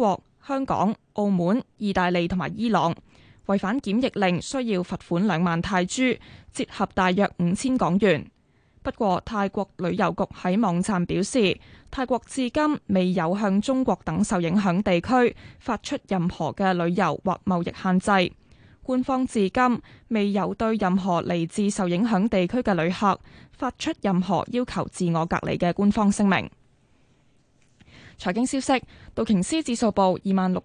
國、香港、澳門、意大利同埋伊朗。違反檢疫令需要罰款2萬泰銖，折合大約5000港元。不過，泰國旅遊局喺網站表示，泰國至今未有向中國等受影響地區發出任何嘅旅遊或貿易限制。官方至今未有對任何嚟自受影響地區嘅旅客發出任何要求自我隔離嘅官方聲明。財經消息，道瓊斯指數報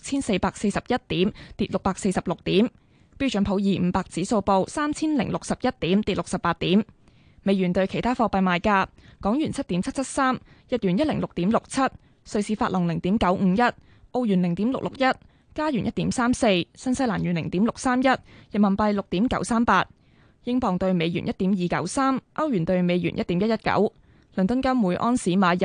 26,441點，跌646點；標準普爾500指數報3061點，跌68點。美元對其他貨幣賣價：港元7.773，日元106.67，瑞士法郎0.951，澳元0.661，加元1.34，新西蘭元0.631，人民幣6.938，英鎊對美元1.293，歐元對美元1.119。倫敦金每安士買入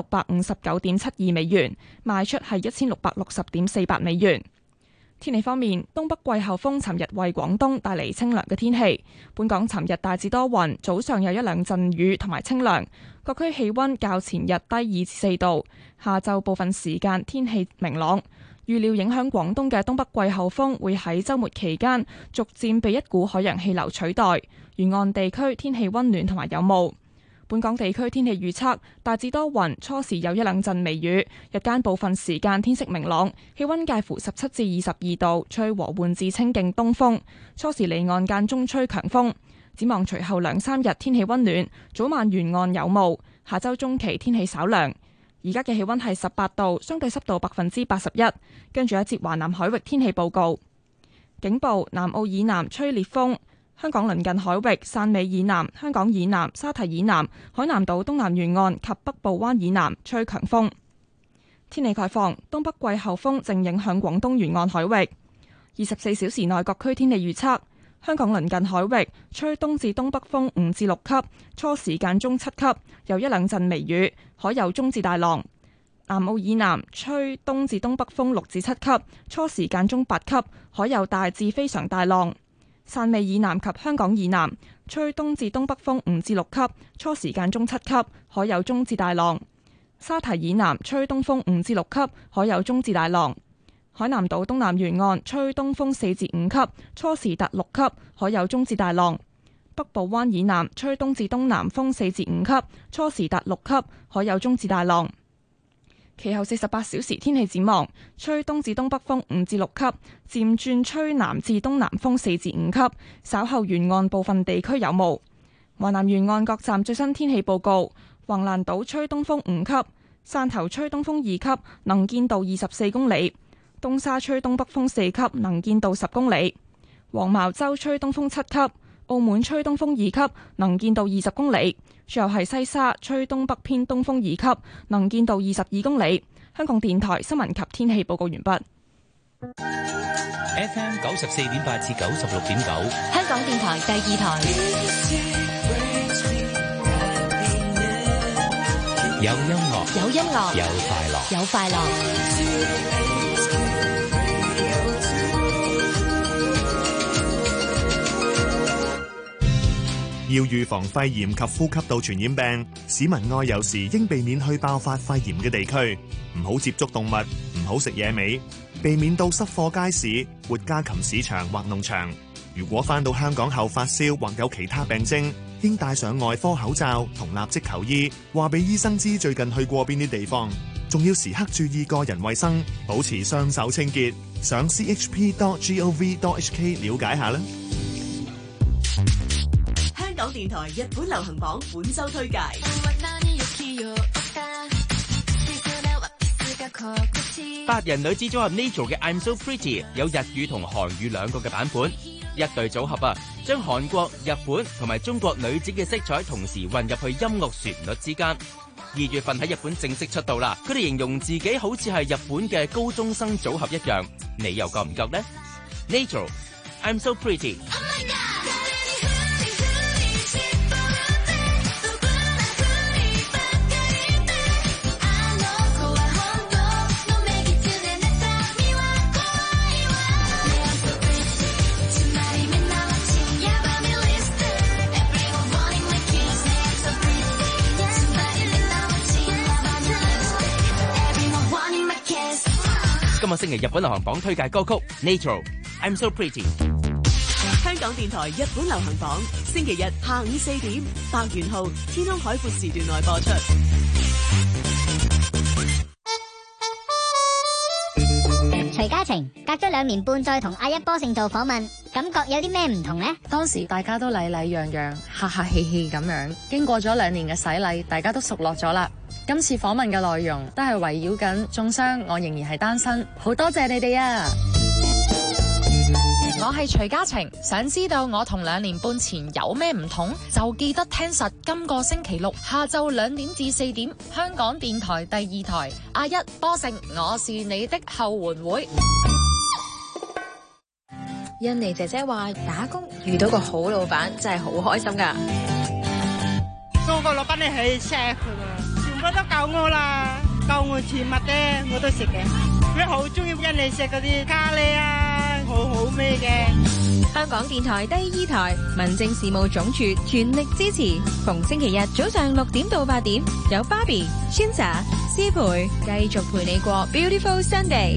1659.72美元，賣出係1660.48美元。天氣方面，東北季候風尋日為廣東帶嚟清涼嘅天氣。本港尋日大致多雲，早上有一兩陣雨同埋清涼，各區氣溫較前日低2至4度。下晝部分時間天氣明朗。預料影響廣東嘅東北季候風會喺週末期間逐漸被一股海洋氣流取代，沿岸地區天氣溫暖同埋有霧。本港地區天氣預測大致多雲，初時有一兩陣微雨，日間部分時間天色明朗，氣溫介乎17至22度，吹和緩至清勁東風，初時離岸間中吹強風。展望隨後2-3日天氣溫暖，早晚沿岸有霧，下周中期天氣稍涼。而家嘅氣溫係18度，相對濕度81%。跟住一節華南海域天氣報告，警報：南澳以南吹烈風。香港鄰近海域汕尾以南、香港以南、沙堤以南、海南島東南沿岸及北部灣以南吹強風。天氣概況：東北季候風正影響廣東沿岸海域。24小時內各區天氣預測：香港鄰近海域吹東至東北風5至6級，初時間中7級，有一兩陣微雨，海有中至大浪。南澳以南吹東至東北風6至7級，初時間中8級，海有大至非常大浪。汕尾以南及香港以南吹東至東北風5至6級，初時間中7級，海有中至大浪。沙堤以南吹東風5至6級，海有中至大浪。海南島東南沿岸吹東風4至5級，初時達6級，海有中至大浪。北部灣以南吹東至東南風4至5級，初時達6級，海有中至大浪。其後48小時天氣展望：吹東至東北風5至6級，漸轉吹南至東南風4至5級，稍後沿岸部分地區有霧。華南沿岸各站最新天氣報告：橫瀾島吹東風5級，汕頭吹東風2級，能見度24公里；東沙吹東北風4級，能見度10公里；黃茅洲吹東風7級，澳門吹東風2級，能見度20公里。最後係西沙吹東北偏東風2級，能見度22公里。香港電台新聞及天氣報告完畢。 FM 94.8至96.9， 香港電台第2台。 有音樂， 有音樂， 有快樂， 有快樂。 要預防肺炎及呼吸道傳染病，市民外遊時應避免去爆發肺炎嘅地區，唔好接觸動物，唔好食野味，避免到濕貨街市、活家禽市場或農場。如果返到香港後發燒或有其他病徵，應戴上外科口罩同立即求醫，話俾醫生知最近去過邊啲地方，仲要時刻注意個人衛生，保持雙手清潔。上 chp.gov.hk 了解下啦。 香港電台日本流行榜本周推介。 8人女子組合 Nature 嘅 I'm So Pretty 有日語同韓語兩個嘅版本，一對組合啊，將韓國、日本同埋中國女子嘅色彩同時混入去音樂旋律之間。2月份喺日本正式出道啦，佢哋形容自己好似係日本嘅高中生組合一樣，你又覺唔覺呢？ Nature I'm So Pretty。Oh my God！ 今個星期日本流行榜推介歌曲 Natural I'm So Pretty。 香港電台日本流行榜，星期日下午4點，百元號天空海闊時段內播出。 徐嘉晴隔咗2年半再同阿一波勝做訪問，感覺有啲咩唔同呢？ 當時大家都禮禮讓讓、客客氣氣咁樣，經過咗2年嘅洗禮，大家都熟絡咗啦。今次訪問嘅內容都係圍繞緊中傷，我仍然係單身，好多謝你哋啊！ 我係徐嘉晴，想知道我同2年半前有咩唔同，就記得聽實今個星期六下晝2點至4點，香港電台第2台阿一波勝，我是你的後援會。 印尼姐姐話打工遇到個好老闆真係好開心㗎。 做個老闆你係錫佢㗎，全部都夠我啦，夠我全物咧我都食嘅。佢好中意印尼食嗰啲咖喱啊，好好味嘅。 香港電台第2台民政事務總署全力支持，逢星期日早上6點到8點，有 Barbie、Chinsa、思培繼續陪你過 Beautiful Sunday。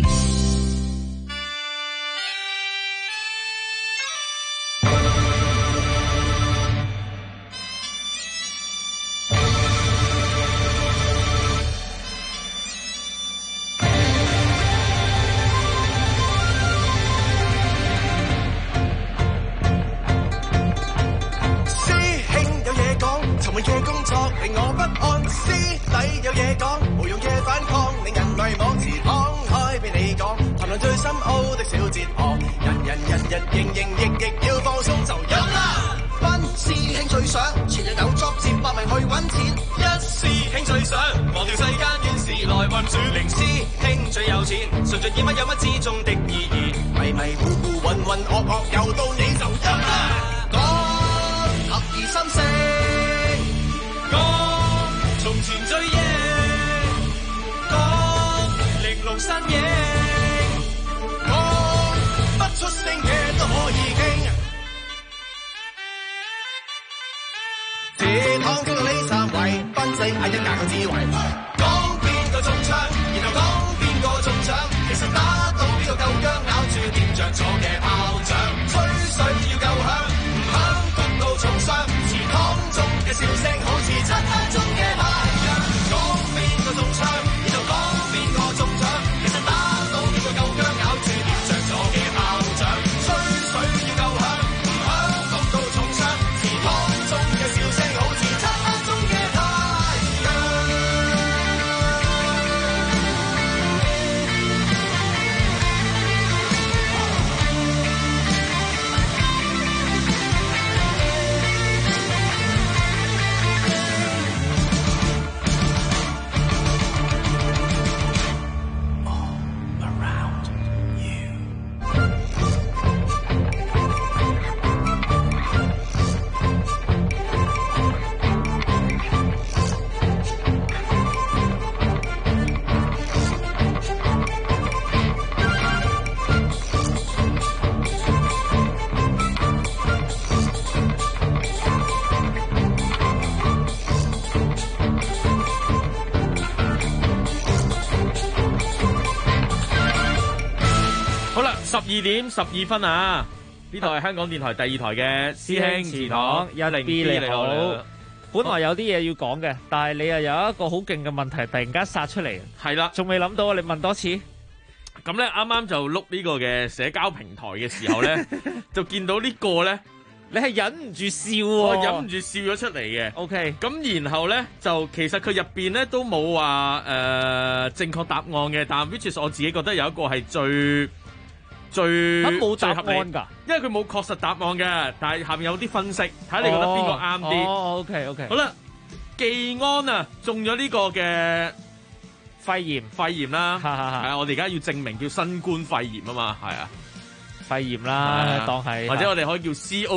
12點12分啊！呢度係香港電台第2台嘅師兄祠堂101B，你好。 本來有啲嘢要講嘅，但係你又有一個好勁嘅問題，突然間殺出嚟。 係啦， 仲未諗到，你問多次。 咁咧，啱啱就碌呢個嘅社交平台嘅時候咧，就見到呢個咧， 你係忍唔住笑喎， 我忍唔住笑咗出嚟嘅。 OK， 咁然後咧就其實佢入邊咧都冇話正確答案嘅，但係 which is 我自己覺得有一個係最冇答案㗎， 因為佢冇確實答案嘅，但係下面有啲分析，睇你覺得邊個啱啲。 哦 ，OK， 好啦，技安啊中咗呢個嘅肺炎啦，係啊，我哋而家要證明叫新冠肺炎啊嘛，係啊， 肺炎啦，當係或者我哋可以叫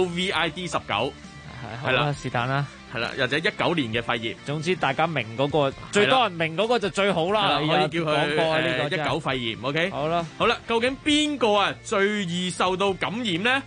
COVID-19，係啦， 是但啦。 係啦，或者19年嘅肺炎， 總之大家明嗰個，最多人明嗰個就最好啦。 可以叫佢19肺炎 ，OK？ 好啦， 究竟邊個啊最易受到感染咧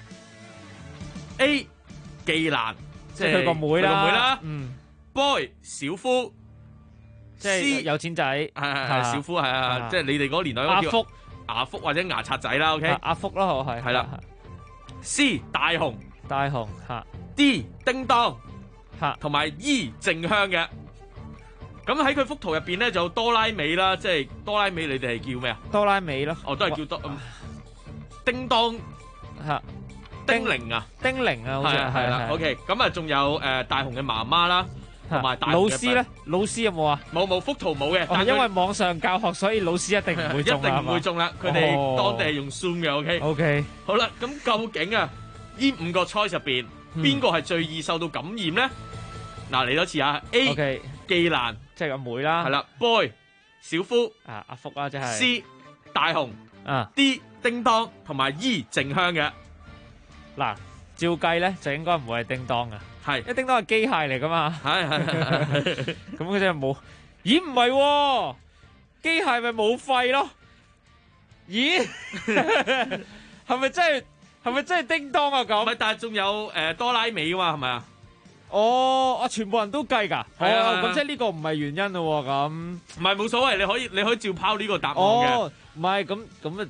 ？A. 技蘭， 即係佢個妹啦。 Boy 小夫， 即係有錢仔， 係小夫係啊，即係你哋嗰個年代嗰個叫牙福或者牙刷仔啦，OK， 阿福啦，我係啦。C 大雄嚇 ，D 叮當嚇， 同埋 E 靜香嘅。咁喺佢幅圖入邊咧就有多拉美啦，即係多拉美，你哋係叫咩啊？ 多拉美咯， 哦，都係叫叮當嚇， 丁玲啊， 丁玲啊，好似係啦。OK， 咁啊仲有大雄嘅媽媽啦，同埋大老師咧，老師有冇啊？ 冇，幅圖冇嘅。 但因為網上教學，所以老師一定唔會中啦， 一定唔會中啦。佢哋當地係用 Zoom 嘅。OK， 好啦，咁究竟啊呢5個 choice 入邊邊個係最易受到感染咧？嗱，嚟多次啊 ，A 技蘭， 即係阿妹啦， 係啦 ，Boy 小夫阿福啦，即係 C 大雄，D 叮當同埋 E 靜香嘅。 嗱，照計咧就應該唔會係叮當嘅， 係， 因為叮當係機械嚟噶嘛， 係， 咁佢真係冇，咦唔係喎，機械咪冇肺咯？咦，係咪真係叮當啊咁？ 唔係，但係仲有多拉美噶嘛，係咪啊？ 哦，全部人都計㗎， 係啊， 咁即係呢個唔係原因咯，咁唔係冇所謂，你可以照拋呢個答案嘅。 哦，唔係咁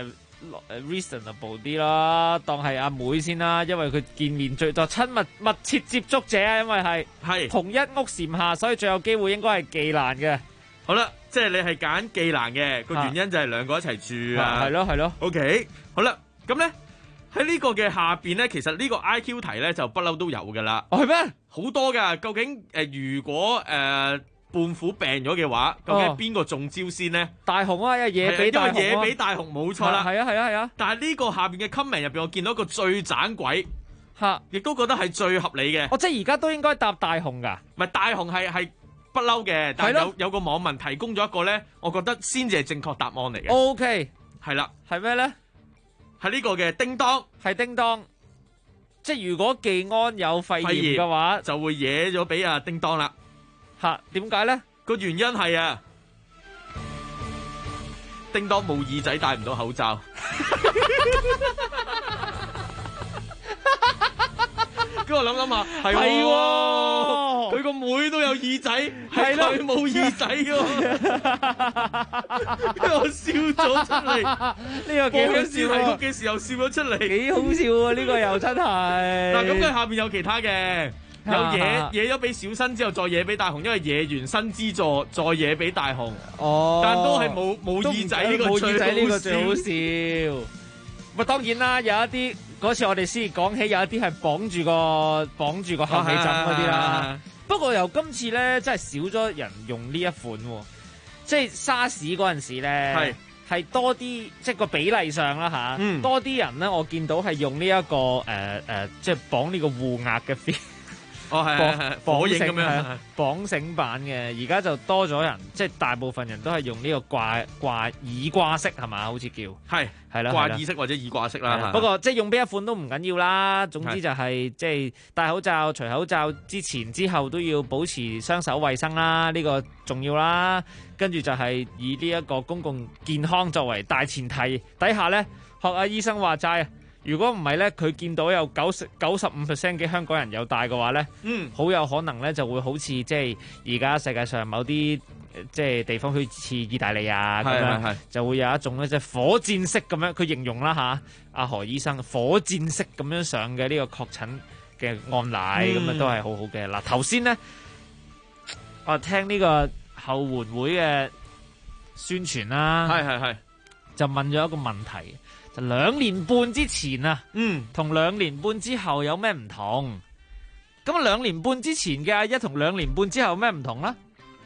reasonable 啲啦，當係阿妹先啦，因為佢見面最多親密切接觸者啊，因為係同一屋檐下，所以最有機會應該係技蘭嘅。 好啦，即係你係揀技蘭嘅個原因就係兩個一齊住啊， 係咯。 OK， 好啦，咁咧喺呢個嘅下邊咧，其實呢個 IQ 題咧就不嬲都有噶啦。 哦，係咩？ 好多噶，究竟如果胖虎病咗嘅話，究竟邊個中招先呢？ 大雄啊，因為野比大雄冇錯啦。 係啊。 但係呢個下邊嘅 comment 入邊，我見到一個最盞鬼嚇， 亦都覺得係最合理嘅。 即係而家都應該答大雄㗎。 唔係大雄係不嬲嘅，但係有個網民提供咗一個咧，我覺得先至係正確答案嚟嘅。 OK， 係啦， 係咩咧？ 係呢個嘅叮當， 係叮當。即係如果技安有肺炎嘅話， 就會惹咗俾阿叮當啦。 嚇，點解咧？ 個原因係啊，叮當冇耳仔，戴唔到口罩。跟住我諗下，係喎，佢個妹都有耳仔，係佢冇耳仔嘅。跟住我笑咗出嚟， 呢個幾好笑。 題曲嘅時候笑咗出嚟， 幾好笑啊！呢個又真係。 嗱，咁佢下邊有其他嘅。有惹咗俾小新之後，再惹俾大雄，因為惹完新之助，再惹俾大雄。 哦， 但都係冇耳仔呢個最好笑。 咪當然啦，有一啲嗰次我哋先講起，有一啲係綁住個後尾枕嗰啲啦。不過由今次咧，真係少咗人用呢一款喎。即係沙士嗰陣時咧，係多啲，即係個比例上啦嚇，多啲人咧，我見到係用呢一個即係綁呢個護額嘅 feel。 哦，係火影咁樣， 綁繩版嘅，而家就多咗人，即係大部分人都係用呢個耳掛式係嘛？好似叫係啦， 掛耳式或者耳掛式啦。 不過即係用邊一款都唔緊要啦。總之就係即係戴口罩、除口罩之前之後都要保持雙手衛生啦，呢個重要啦。跟住就係以呢一個公共健康作為大前提底下咧，學阿醫生話齋。如果唔係咧，佢見到有95% 嘅香港人有戴嘅話咧，好有可能咧就會好似即係而家世界上某啲即係地方，好似意大利啊咁樣，就會有一種咧即係火箭式咁樣，佢形容啦嚇，阿何醫生火箭式咁樣上嘅呢個確診嘅案例，咁啊都係好好嘅。嗱，頭先咧我聽呢個後援會嘅宣傳啦，就問咗一個問題。就2年半之前啊，同2年半之後有咩唔同？咁2年半之前嘅阿一同2年半之後有咩唔同咧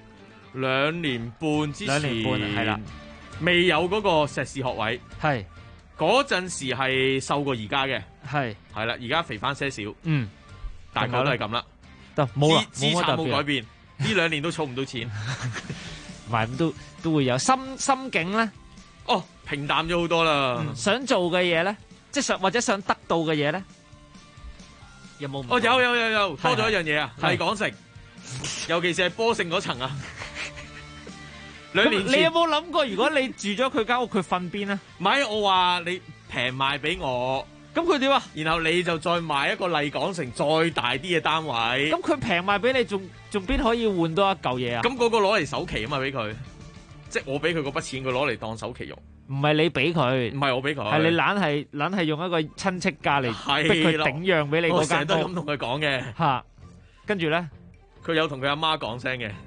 ？2年半之前，2年半係啦， 未有嗰個碩士學位， 係嗰陣時係瘦過而家嘅，係啦，而家肥翻些少，大概都係咁啦， 得冇啦， 資產冇改變，呢2年都儲唔到錢， 唔係都會有心境咧。 哦，平淡咗好多啦。 想做嘅嘢咧，即係或者想得到嘅嘢咧，有冇？ 哦，有，多咗一樣嘢啊，麗港城，尤其是係波城嗰層啊。2年前， 你有冇諗過，如果你住咗佢間屋，佢瞓邊啊？ 唔係，我話你平賣俾我， 咁佢點啊？ 然後你就再買一個麗港城再大啲嘅單位。 咁佢平賣俾你，仲邊可以換多一嚿嘢啊？ 咁嗰個攞嚟首期啊嘛，俾佢。即係我俾佢嗰筆錢，佢攞嚟當首期用。 唔係你俾佢， 唔係我俾佢， 係你懶係用一個親戚價嚟逼佢頂讓俾你嗰間屋。 我成日都咁同佢講嘅嚇，跟住咧， 佢有同佢阿媽講聲嘅。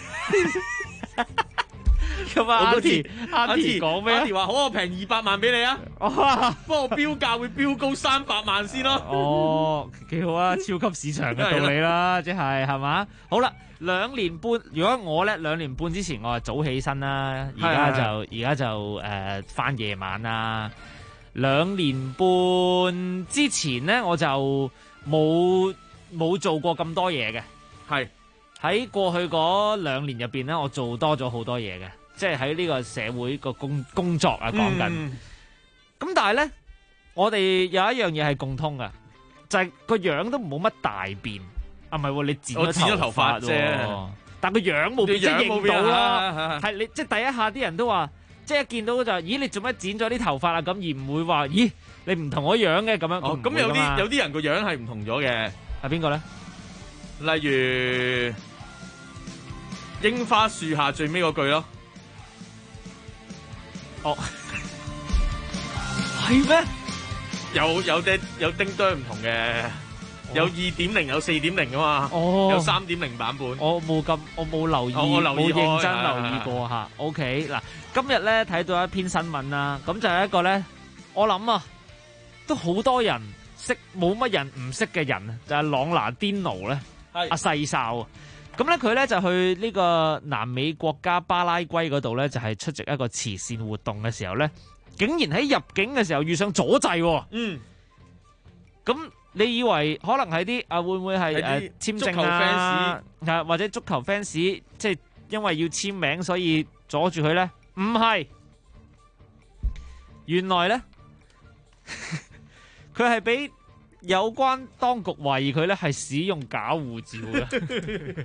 咁啊，阿 T 講咩？ 阿 T 話好，我平200萬俾你啊！不過我標價會標高300萬先咯。 哦，幾好啊！超級市場嘅道理啦，即係嘛？好啦，2年半，如果我咧2年半之前我係早起身啦，而家就返夜晚啦。2年半之前咧我就冇做過咁多嘢嘅， 係喺過去嗰2年入邊咧，我做多咗好多嘢嘅。即係喺呢個社會個工作啊，講緊。咁但係咧，我哋有一樣嘢係共通噶，就係個樣都冇乜大變。啊，唔係喎，你剪咗頭髮啫，但個樣冇變，即係認到啦。係你即係第一下啲人都話，即係一見到就咦你做乜剪咗啲頭髮啊？咁而唔會話咦你唔同我樣嘅咁樣。 哦，咁有啲人個樣係唔同咗嘅。 係邊個咧？ 例如櫻花樹下最尾嗰句咯。 哦，係咩？ 有丁堆唔同嘅，有 2.0 有 4.0 噶嘛，有 3.0 版本。我冇留意，冇認真留意過嚇。OK， 嗱， 今日咧睇到一篇新聞啦，咁就係一個咧，我諗啊，都好多人識，冇乜人唔識嘅人，就係朗拿甸奴咧，阿細哨啊。咁咧佢咧就去呢個南美國家巴拉圭嗰度咧，就係出席一個慈善活動嘅時候咧，竟然喺入境嘅時候遇上阻滯。咁你以為可能係啲會唔會係簽證啊，或者足球 fans 即係因為要簽名所以阻住佢咧？唔係，原來咧佢係俾有關當局懷疑佢咧係使用假護照嘅。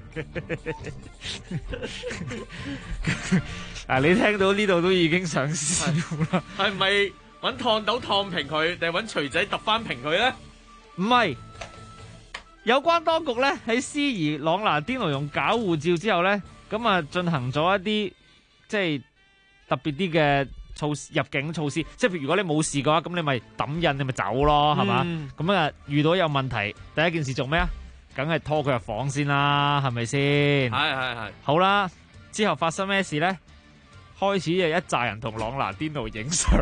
你聽到呢度都已經想笑啦。 係咪揾燙斗燙平佢，定係揾錘仔揼翻平佢咧？ 唔係，有關當局咧喺司疑朗拿甸奴用假護照之後咧，咁啊進行咗一啲即係特別啲嘅入境措施，即係譬如如果你冇事嘅話，咁你咪抌印，你咪走咯，係嘛？咁啊遇到有問題，第一件事做咩啊？梗係拖佢入房先啦，係咪先？ 係。 好啦，之後發生咩事咧？開始就一紮人同朗拿甸奴影相。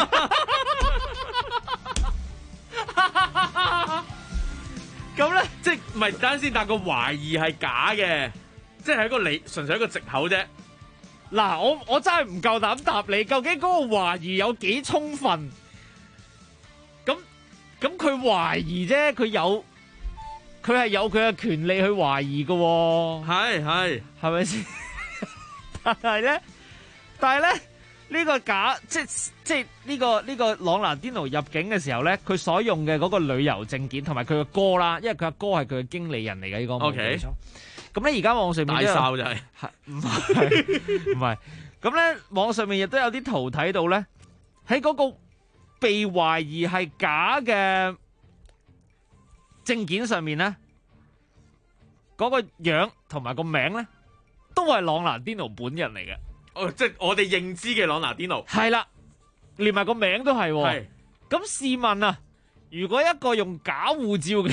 咁咧，即係唔係單先，但個懷疑係假嘅，即係一個純粹一個藉口啫。 嗱，我真係唔夠膽答你，究竟嗰個懷疑有幾充分？咁佢懷疑啫，佢係有佢嘅權利去懷疑嘅喎。係咪先？但係咧呢個假即係呢個朗拿甸奴入境嘅時候咧，佢所用嘅嗰個旅遊證件同埋佢嘅哥啦，因為佢阿哥係佢嘅經理人嚟嘅呢個冇記錯。咁咧而家網上面大哨就係唔係咁咧，網上面亦都有啲圖睇到咧，喺嗰個被懷疑係假嘅證件上面咧，嗰個樣同埋個名咧都係朗拿甸奴本人嚟嘅。 哦，即係我哋認知嘅朗拿甸奴。 係啦，連埋個名都係。係。咁試問啊，如果一個用假護照嘅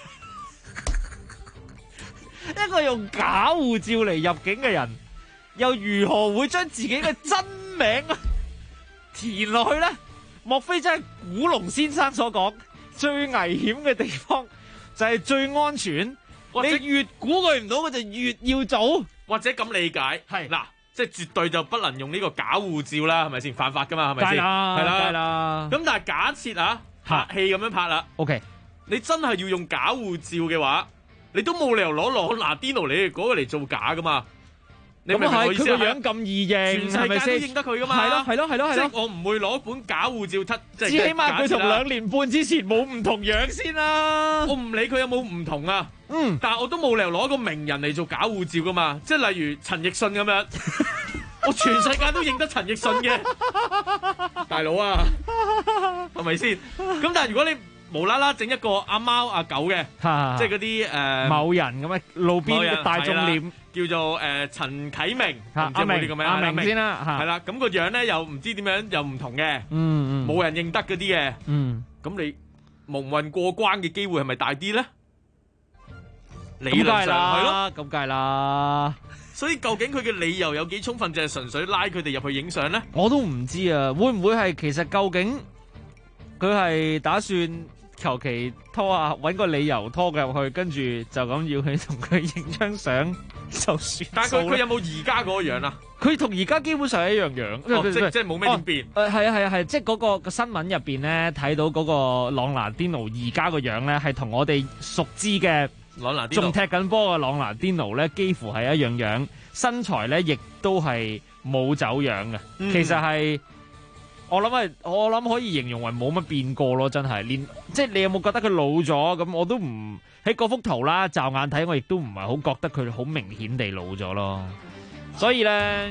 一個用假護照嚟入境嘅人，又如何會將自己嘅真名填落去呢？莫非真係古龍先生所講，最危險嘅地方就係最安全？你越估佢唔到，佢就越要做。 或者咁理解係嗱，即係絕對就不能用呢個假護照啦，係咪先？犯法噶嘛，係咪先？係啦。咁但係假設啊，拍戲咁樣拍啦。 OK， 你真係要用假護照嘅話，你都冇理由攞朗拿甸奴你哋嗰個嚟做假噶嘛？你明唔明我意思啊？ 佢個樣咁易認， 全世界都認得佢噶嘛？ 係咯。 即係我唔會攞本假護照至起碼佢同2年半之前冇唔同樣先啦。 我唔理佢有冇唔同啊。但係我都冇理由攞個名人嚟做假護照噶嘛。即係例如陳奕迅咁樣，我全世界都認得陳奕迅嘅大佬啊，係咪先？咁但係如果你無啦啦整一個阿貓阿狗嘅，即係嗰啲某人咁嘅路邊嘅大眾臉， 叫做陳啟明， 阿明先啦， 係啦，咁個樣咧又唔知點樣又唔同嘅，冇人認得嗰啲嘅，咁你蒙混過關嘅機會係咪大啲咧？理論上係咯， 咁梗係啦。 所以究竟佢嘅理由有幾充分，就係純粹拉佢哋入去影相咧？ 我都唔知啊，會唔會係其實究竟佢係打算求其拖啊，揾個理由拖佢入去，跟住就咁要佢同佢影張相就算。 但係佢有冇而家嗰個樣啊？ 佢同而家基本上係一樣樣， 即係冇咩點變。 係，即係嗰個新聞入邊咧睇到嗰個朗拿甸奴而家個樣咧，係同我哋熟知嘅仲踢緊波嘅朗拿甸奴咧，幾乎係一樣樣，身材咧亦都係冇走樣嘅。其實係我諗可以形容為冇乜變過咯，真係即係你有冇覺得佢老咗？咁我都唔喺嗰幅圖啦，驟眼睇我亦都唔係好覺得佢好明顯地老咗咯。所以咧，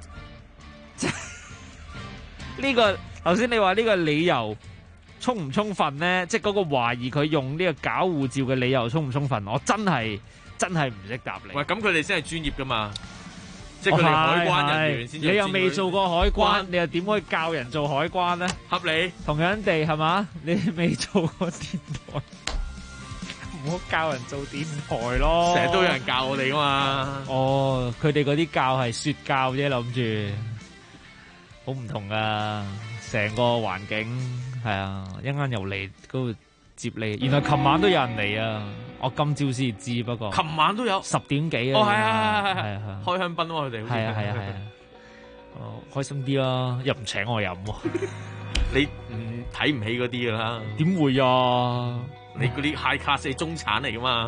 呢個頭先你話呢個理由充唔充分咧？即係嗰個懷疑佢用呢個假護照嘅理由充唔充分？我真係唔識答你。 喂，咁佢哋先係專業噶嘛？即係佢哋海關人員先。 你又未做過海關，你又點可以教人做海關咧？ 合理。 同樣地係嘛？你未做過電台，唔好教人做電台咯。 成日都有人教我哋噶嘛。 哦，佢哋嗰啲教係說教啫，諗住好唔同噶，成個環境係啊，一陣間又嚟嗰度接你。原來琴晚都有人嚟啊！我今朝先知，不過琴晚都有 10點幾啊！ 哦，係開香檳啊！佢哋係啊，哦，開心啲啦，又唔請我飲喎。 你唔睇唔起嗰啲噶啦？ 點會啊？ 你嗰啲 high class 係中產嚟噶嘛？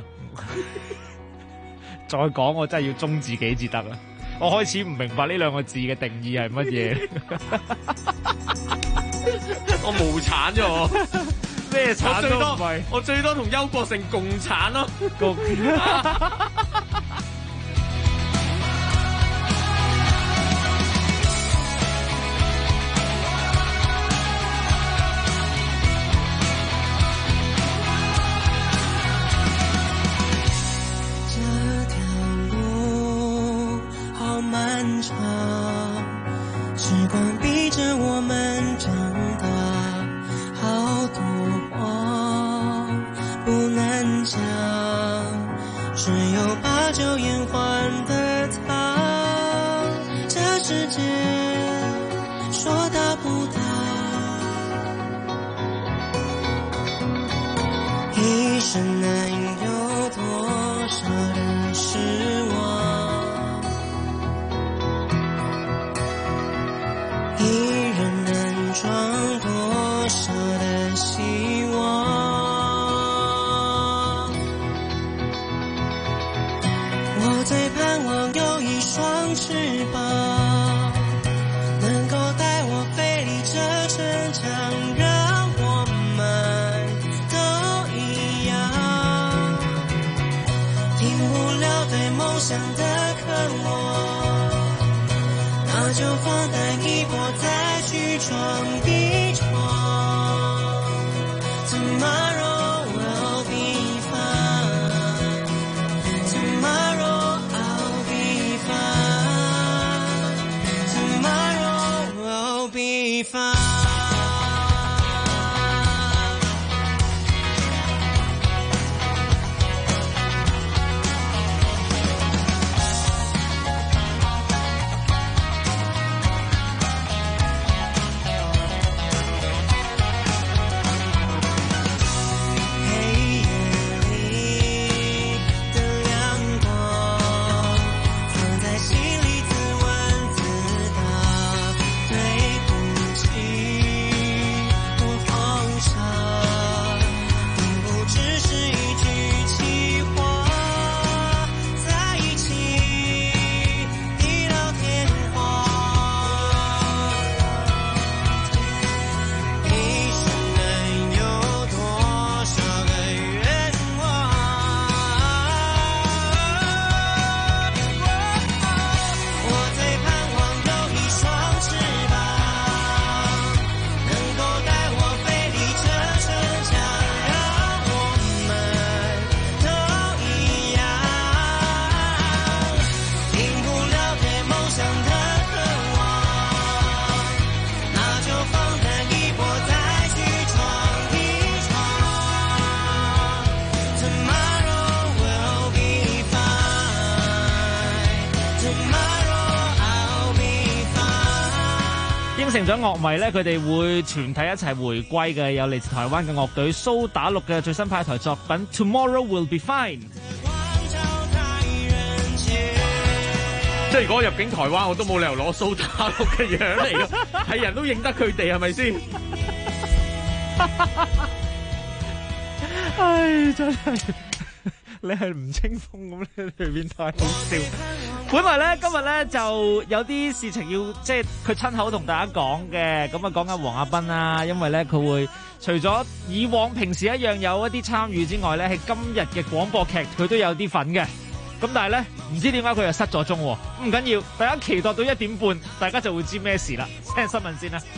再講我真係要中自己至得啦！我開始唔明白呢兩個字嘅定義係乜嘢。 我無產啫我。 咩產都唔係， 我最多同邱國勝共產咯。 這條路好漫長，時光逼着我們長大，好多不能講，只有把酒言歡的他，這世界說大不大，一生能有多少的失望，一人能裝多少的希望。最盼望有一雙翅膀，能夠帶我飛離這城牆，讓我們都一樣，停不了對夢想的渴望，那就放膽一搏，再去闖一闖。Tomorrow will be fine. Tomorrow be fine. 放在心裡自問自答，對不起。 承咗樂迷咧，佢哋會全體一齊回歸嘅，有嚟自台灣嘅樂隊蘇打綠嘅最新派台作品 Tomorrow Will Be Fine。 即係如果入境台灣，我都冇理由攞蘇打綠嘅樣嚟嘅，係人都認得佢哋係咪先？ 唉，真係你係吳青峰咁咧，裏邊太好笑。本來咧今日咧就有啲事情要即係佢親口同大家講嘅，咁啊講緊黃亞斌啦，因為咧佢會除咗以往平時一樣有一啲參與之外咧，喺今日嘅廣播劇佢都有啲份嘅。咁但係咧唔知點解佢又失咗蹤，唔緊要，大家期待到1點半，大家就會知咩事啦。聽新聞先啦。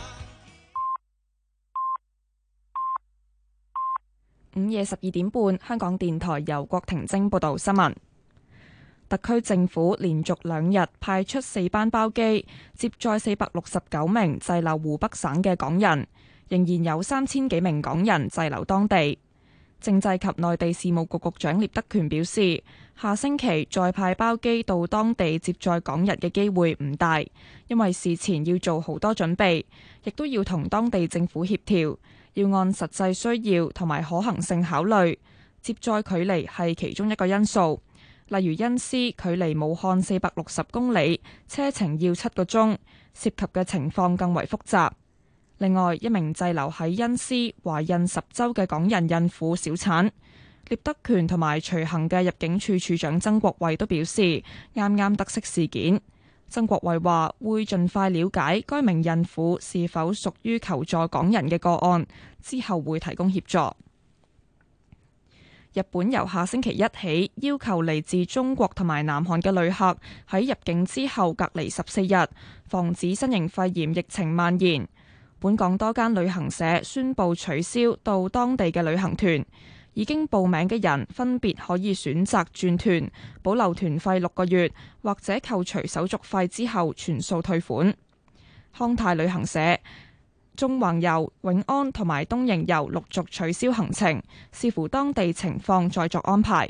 午夜12點半，香港電台由郭婷晶報道新聞。特區政府連續2日派出4班包機，接載469名滯留湖北省嘅港人，仍然有3000幾名港人滯留當地。政制及內地事務局局長聶德權表示，下星期再派包機到當地接載港人嘅機會唔大，因為事前要做好多準備，亦都要同當地政府協調，要按實際需要同埋可行性考慮。接載距離係其中一個因素，例如恩施距離武漢460公里，車程要7個鐘，涉及嘅情況更為複雜。另外，一名滯留喺恩施懷孕10週嘅港人孕婦小產，聶德權同埋隨行嘅入境處處長曾國衛都表示，啱啱得悉事件。曾國衛話會盡快了解該名孕婦是否屬於求助港人嘅個案，之後會提供協助。日本由下星期1起要求嚟自中國同埋南韓嘅旅客喺入境之後隔離14日，防止新型肺炎疫情蔓延。本港多間旅行社宣布取消到當地嘅旅行團，已經報名嘅人分別可以選擇轉團、保留團費6個月，或者扣除手續費之後全數退款。康泰旅行社、縱橫遊、永安同埋東瀛遊陸續取消行程，視乎當地情況再作安排。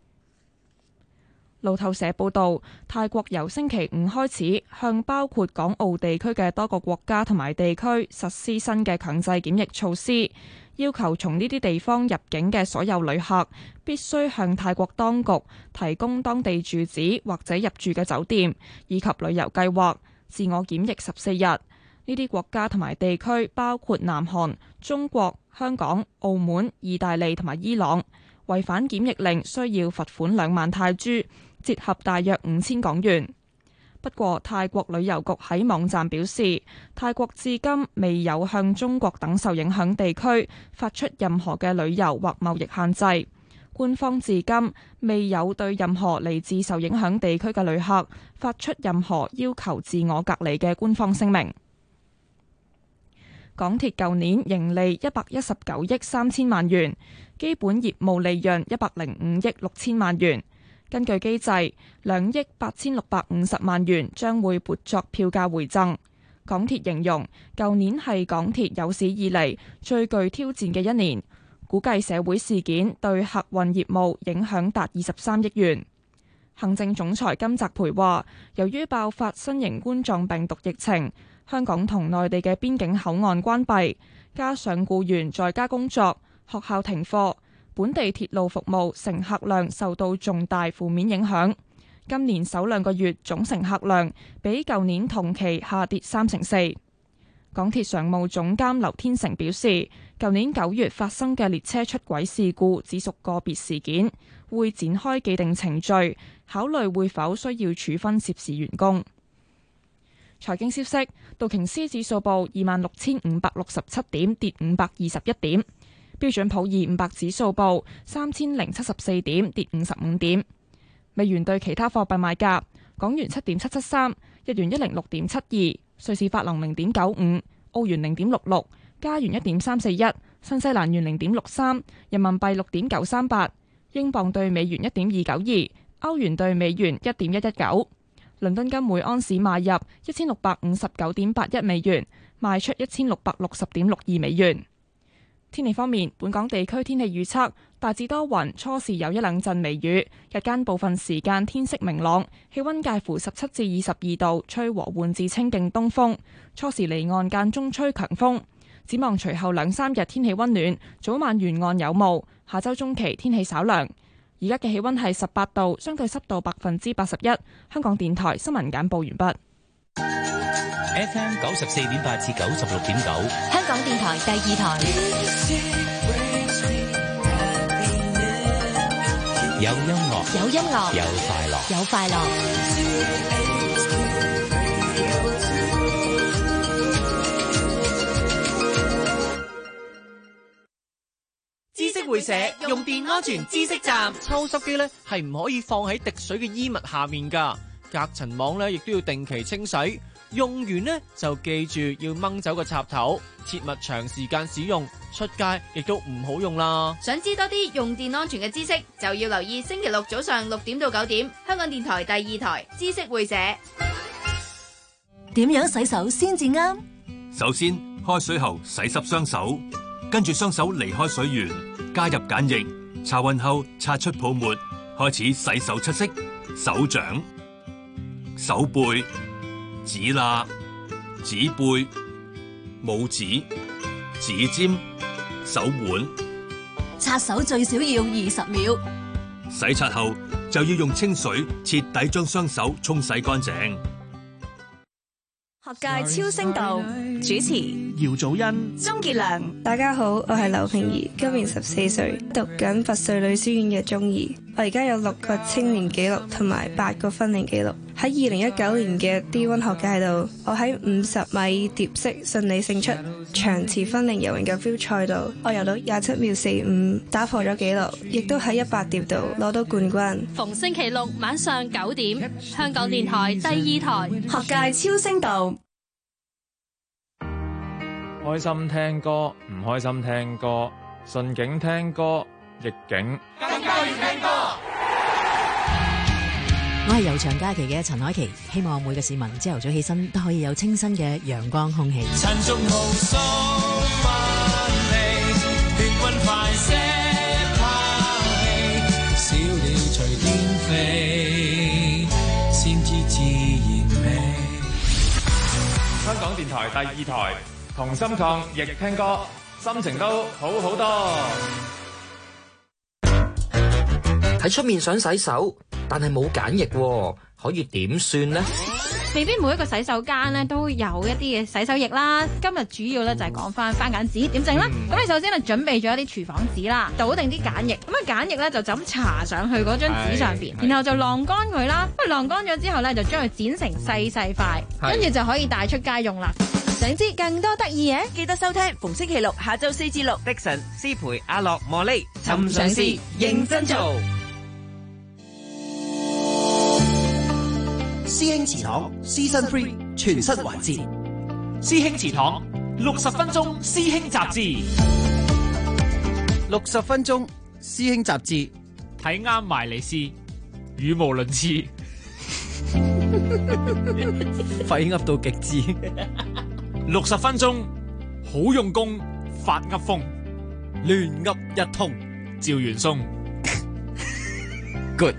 路透社報道，泰國由星期5開始向包括港澳地區嘅多個國家同埋地區實施新嘅強制檢疫措施，要求從呢啲地方入境嘅所有旅客必須向泰國當局提供當地住址或者入住嘅酒店，以及旅遊計劃，自我檢疫14日。呢啲國家同埋地區包括南韓、中國、香港、澳門、意大利同埋伊朗。違反檢疫令需要罰款2萬泰銖，折合大約5000港元。不過，泰國旅遊局喺網站表示，泰國至今未有向中國等受影響地區發出任何嘅旅遊或貿易限制。官方至今未有對任何嚟自受影響地區嘅旅客發出任何要求自我隔離嘅官方聲明。港鐵舊年盈利119億3000萬元，基本業務利潤105億6千萬元。根據機制，2億8650萬元將會撥作票價回贈。港鐵形容舊年係港鐵有史以嚟最具挑戰嘅一年，估計社會事件對客運業務影響達23億元。行政總裁金澤培話，由於爆發新型冠狀病毒疫情，香港同內地嘅邊境口岸關閉，加上僱員在家工作、學校停課，本地鐵路服務乘客量受到重大負面影響。今年首2個月總乘客量比舊年同期下跌34%。港鐵常務總監劉天成表示，舊年9月發生嘅列車出軌事故只屬個別事件，會展開既定程序，考慮會否需要處分涉事員工。財經消息，道瓊斯指數報26,567點，跌521點；標準普爾500指數報3074點，跌55點。美元對其他貨幣賣價：港元7.773，日元106.72，瑞士法郎0.95，澳元0.66，加元1.341，新西蘭元0.63，人民幣6.938，英鎊對美元1.292，歐元對美元1.119。倫敦金每安士買入1659.81美元，賣出1660.62美元。天氣方面，本港地區天氣預測大致多雲，初時有一兩陣微雨，日間部分時間天色明朗，氣溫介乎17至22度，吹和緩至清勁東風，初時離岸間中吹強風。展望隨後2-3日天氣溫暖，早晚沿岸有霧，下周中期天氣稍涼。而家嘅氣溫係18度，相對濕度81%。香港電台新聞簡報完畢。 FM 94.8至96.9， 香港電台第二台。 有音樂， 有音樂， 有快樂， 有快樂。 知識會社用電安全知識站，抽濕機咧係唔可以放喺滴水嘅衣物下面噶，隔塵網咧亦都要定期清洗。用完呢，就記住要掹走個插頭，切勿長時間使用，出街亦都唔好用啦。 想知多啲用電安全嘅知識，就要留意星期六早上6點到9點，香港電台第二台知識會社。 點樣洗手先至啱？ 首先，開水後洗濕雙手，跟住雙手離開水源，加入鹼液，搽勻後擦出泡沫，開始洗手七式：手掌、手背、指罅、指背、拇指、指尖、手腕。 擦手最少要20秒。 洗刷後就要用清水徹底將雙手沖洗乾淨。 學界超聲道主持姚祖恩、 鍾傑良。 大家好，我係劉平儀，今年14歲，讀緊拔萃女書院嘅中二。我而家有6個青年紀錄同埋8個分齡紀錄。喺2019年嘅 D1 學界度，我喺50米蝶式順利勝出長池分齡游泳嘅標賽度，我游到27秒45，打破咗紀錄，亦都喺100蝶度攞到冠軍。 逢星期六晚上9點，香港電台第二台學界超聲道。 開心聽歌，唔開心聽歌，順境聽歌，逆境更加要聽歌。 我係悠長假期嘅陳凱琪，希望每個市民朝頭早起身都可以有清新嘅陽光空氣。 陳仲豪蘇翻嚟，勸君快些拋棄，小鳥隨天飛，先知自然美。 香港電台第二台。同心抗疫聽歌，心情都好好多。 喺出面想洗手，但係冇梘液，可以點算呢？ 未必每一個洗手間咧都有一啲嘅洗手液啦。今日主要咧就係講翻番梘紙點整啦。咁你首先就準備咗一啲廚房紙啦，倒定啲梘液。咁啊梘液咧就咁搽上去嗰張紙上邊，然後就晾乾佢啦。咁晾乾咗之後咧，就將佢剪成細細塊，跟住就可以帶出街用啦。想知更多得意嘢，記得收聽逢星期六下晝4至6， 的神、思培、阿樂、茉莉， 尋常事認真做。 師兄祠堂 Season 3全新環節，師兄祠堂60分鐘師兄雜誌 ，60分鐘師兄雜誌， 睇啱埋嚟試，語無倫次， 廢噏到極致。 60分鐘好用功，發噏風， 亂噏一通， 趙元松 ，good。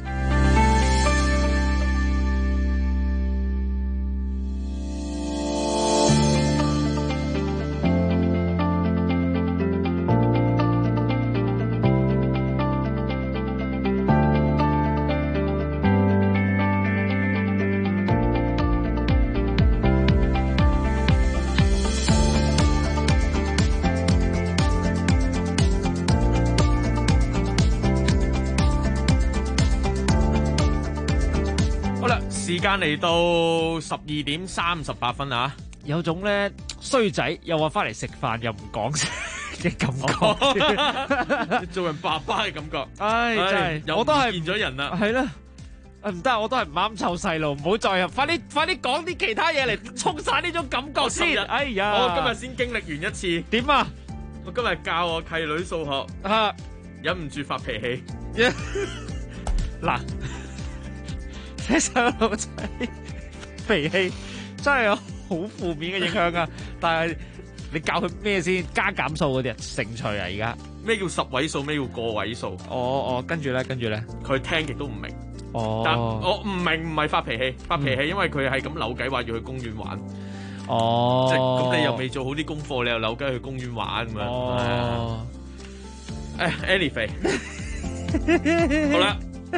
時間嚟到12點38分啊！ 有種咧衰仔又話翻嚟食飯又唔講嘅感覺， 做人爸爸嘅感覺。 唉，真係我都係見咗人啦。 係啦，唔得，我都係唔啱湊細路，唔好再入，快啲講啲其他嘢嚟沖晒呢種感覺先。哎呀， 我今日先經歷完一次。 點啊？ 我今日教我契女數學，忍唔住發脾氣。 嗱。睇細路仔脾氣真係有好負面嘅影響啊！但係你教佢咩先？加減數嗰啲啊，乘除啊，而家咩叫10位數？咩叫個位數？ 跟住咧， 佢聽極都唔明。 但我唔明唔係發脾氣，因為佢係咁扭計話要去公園玩。即係咁你又未做好啲功課，你又扭計去公園玩咁樣。anyway， 好啦，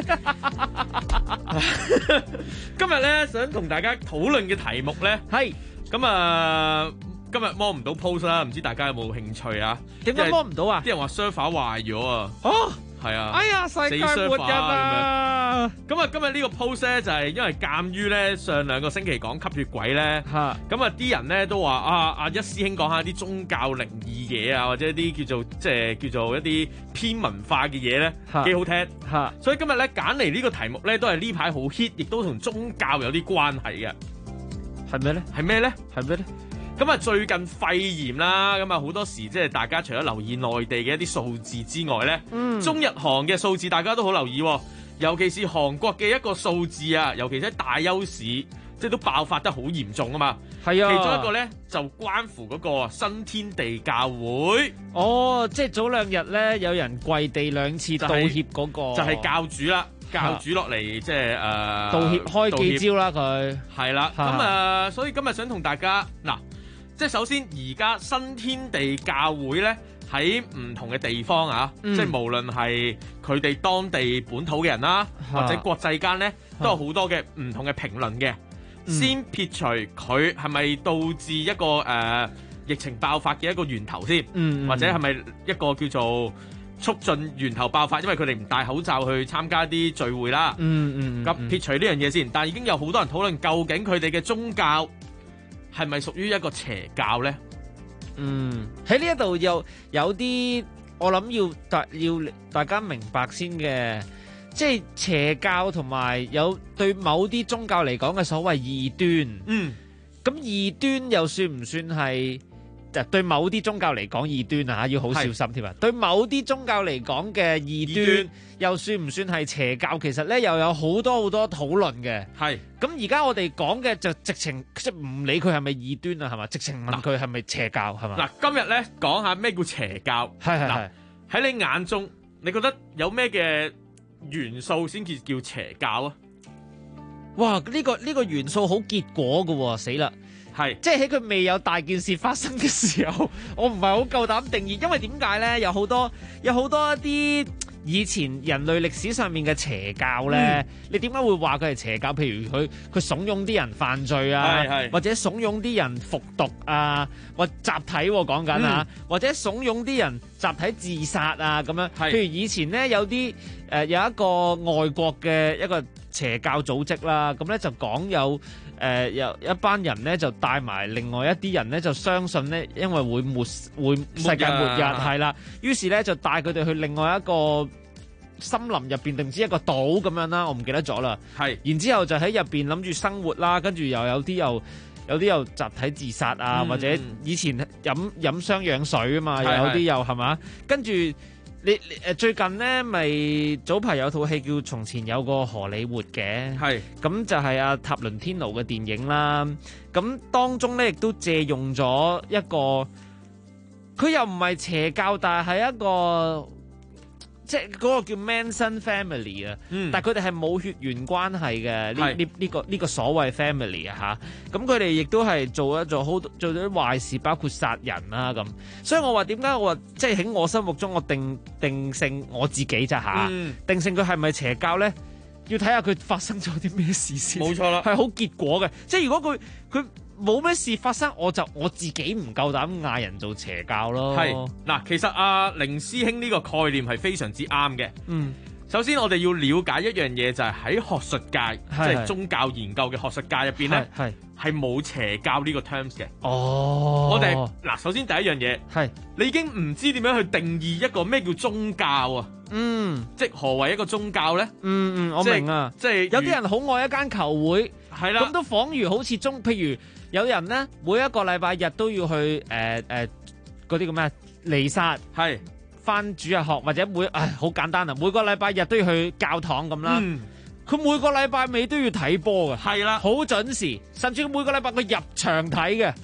今日咧想同大家討論嘅題目咧係咁啊。今日摸唔到 post 啦，唔知大家有冇興趣啊？ 點解摸唔到啊？ 啲人話 server 壞咗啊！係啊！ 哎呀，世界末日啊！ 咁啊，今日呢個 post 咧就係因為鑑於咧上2個星期講吸血鬼咧，咁啊啲人咧都話阿一師兄講下啲宗教靈異嘢啊，或者啲叫做一啲偏文化嘅嘢咧，幾好聽。所以今日咧揀嚟呢個題目咧都係呢排好 hit，亦都同宗教有啲關係嘅。 係咩咧？ 係咩咧？ 係咩咧？ 咁啊，最近肺炎啦，咁啊好多時即係大家除咗留意內地嘅一啲數字之外咧，中日韓嘅數字大家都好留意，尤其是韓國嘅一個數字啊，尤其是喺大邱市，即係都爆發得好嚴重啊嘛。 係啊， 其中一個咧就關乎嗰個新天地教會。 即係早2日咧，有人跪地2次道歉嗰個， 就係教主啦。教主落嚟即係道歉開記招啦，佢係啦。咁所以今日想同大家嗱。即係首先，而家新天地教會咧喺唔同嘅地方啊，即係無論係佢哋當地本土嘅人啦，或者國際間咧，都有好多嘅唔同嘅評論嘅。先撇除佢係咪導致一個疫情爆發嘅一個源頭先，或者係咪一個叫做促進源頭爆發，因為佢哋唔戴口罩去參加啲聚會啦。咁撇除呢樣嘢先，但係已經有好多人討論究竟佢哋嘅宗教係咪屬於一個邪教咧？ 喺呢一度有啲，我諗要大家明白先嘅，即係邪教同埋有對某啲宗教嚟講嘅所謂異端。咁異端又算唔算係？對某啲宗教嚟講異端啊，要好小心添啊！對某啲宗教嚟講嘅異端，又算唔算係邪教？其實咧又有好多討論嘅。咁而家我哋講嘅就直情即係唔理佢係咪異端啊，係嘛？直情問佢係咪邪教係嘛？ 嗱，今日咧講下咩叫邪教。喺你眼中，你覺得有咩嘅元素先叫邪教啊？ 哇！呢個元素好結果㗎喎，死啦！即係喺佢未有大件事發生嘅時候，我唔係好夠膽定義，因為點解咧？有好多一啲以前人類歷史上面嘅邪教咧，你點解會話佢係邪教？譬如佢慫恿啲人犯罪啊，或者慫恿啲人服毒啊，或集體講緊啊，或者慫恿啲人集體自殺啊咁樣。譬如以前咧有啲有一個外國嘅一個邪教組織啦，咁咧就講有一班人咧就帶埋另外一啲人咧就相信咧，因為會世界末日係啦，於是咧就帶佢哋去另外一個森林入邊定唔知一個島咁樣啦，我唔記得咗啦。然之後就喺入邊諗住生活啦，跟住又有啲又集體自殺啊，或者以前飲雙氧水啊嘛，又有啲又係嘛，跟住。你最近咧咪早排有套戲叫《從前有個荷里活》嘅，咁就係阿塔倫天奴嘅電影啦。咁當中咧亦都借用咗一個，佢又唔係邪教，但係一個即係嗰個叫 Manson Family 啊。但係佢哋係冇血緣關係嘅呢個所謂 family 啊嚇。咁佢哋亦都係做咗啲壞事，包括殺人啦咁。所以我話點解我話即係喺我心目中我定性我自己咋嚇？定性佢係咪邪教咧？要睇下佢發生咗啲咩事先。 冇錯啦， 係好結果嘅。即係如果佢冇咩事發生，我自己唔夠膽嗌人做邪教咯。 嗱，其實阿凌師兄呢個概念係非常之啱嘅。首先我哋要了解一樣嘢，就係喺學術界，即係宗教研究嘅學術界入邊咧，係冇邪教呢個 terms 嘅。我哋嗱，首先第一樣嘢，你已經唔知點樣去定義一個咩叫宗教啊？即係何謂一個宗教咧？ 我明啊，即係有啲人好愛一間球會， 係啦， 咁都仿如好似譬如有人咧，每一個禮拜日都要去嗰啲叫咩彌撒，返主日學或者好簡單啊，每個禮拜日都要去教堂咁啦。佢每個禮拜尾都要睇波嘅，好準時，甚至每個禮拜佢入場睇嘅。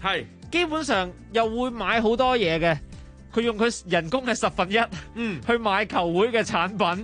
基本上又會買好多嘢嘅。佢用佢人工嘅1/10，去買球會嘅產品。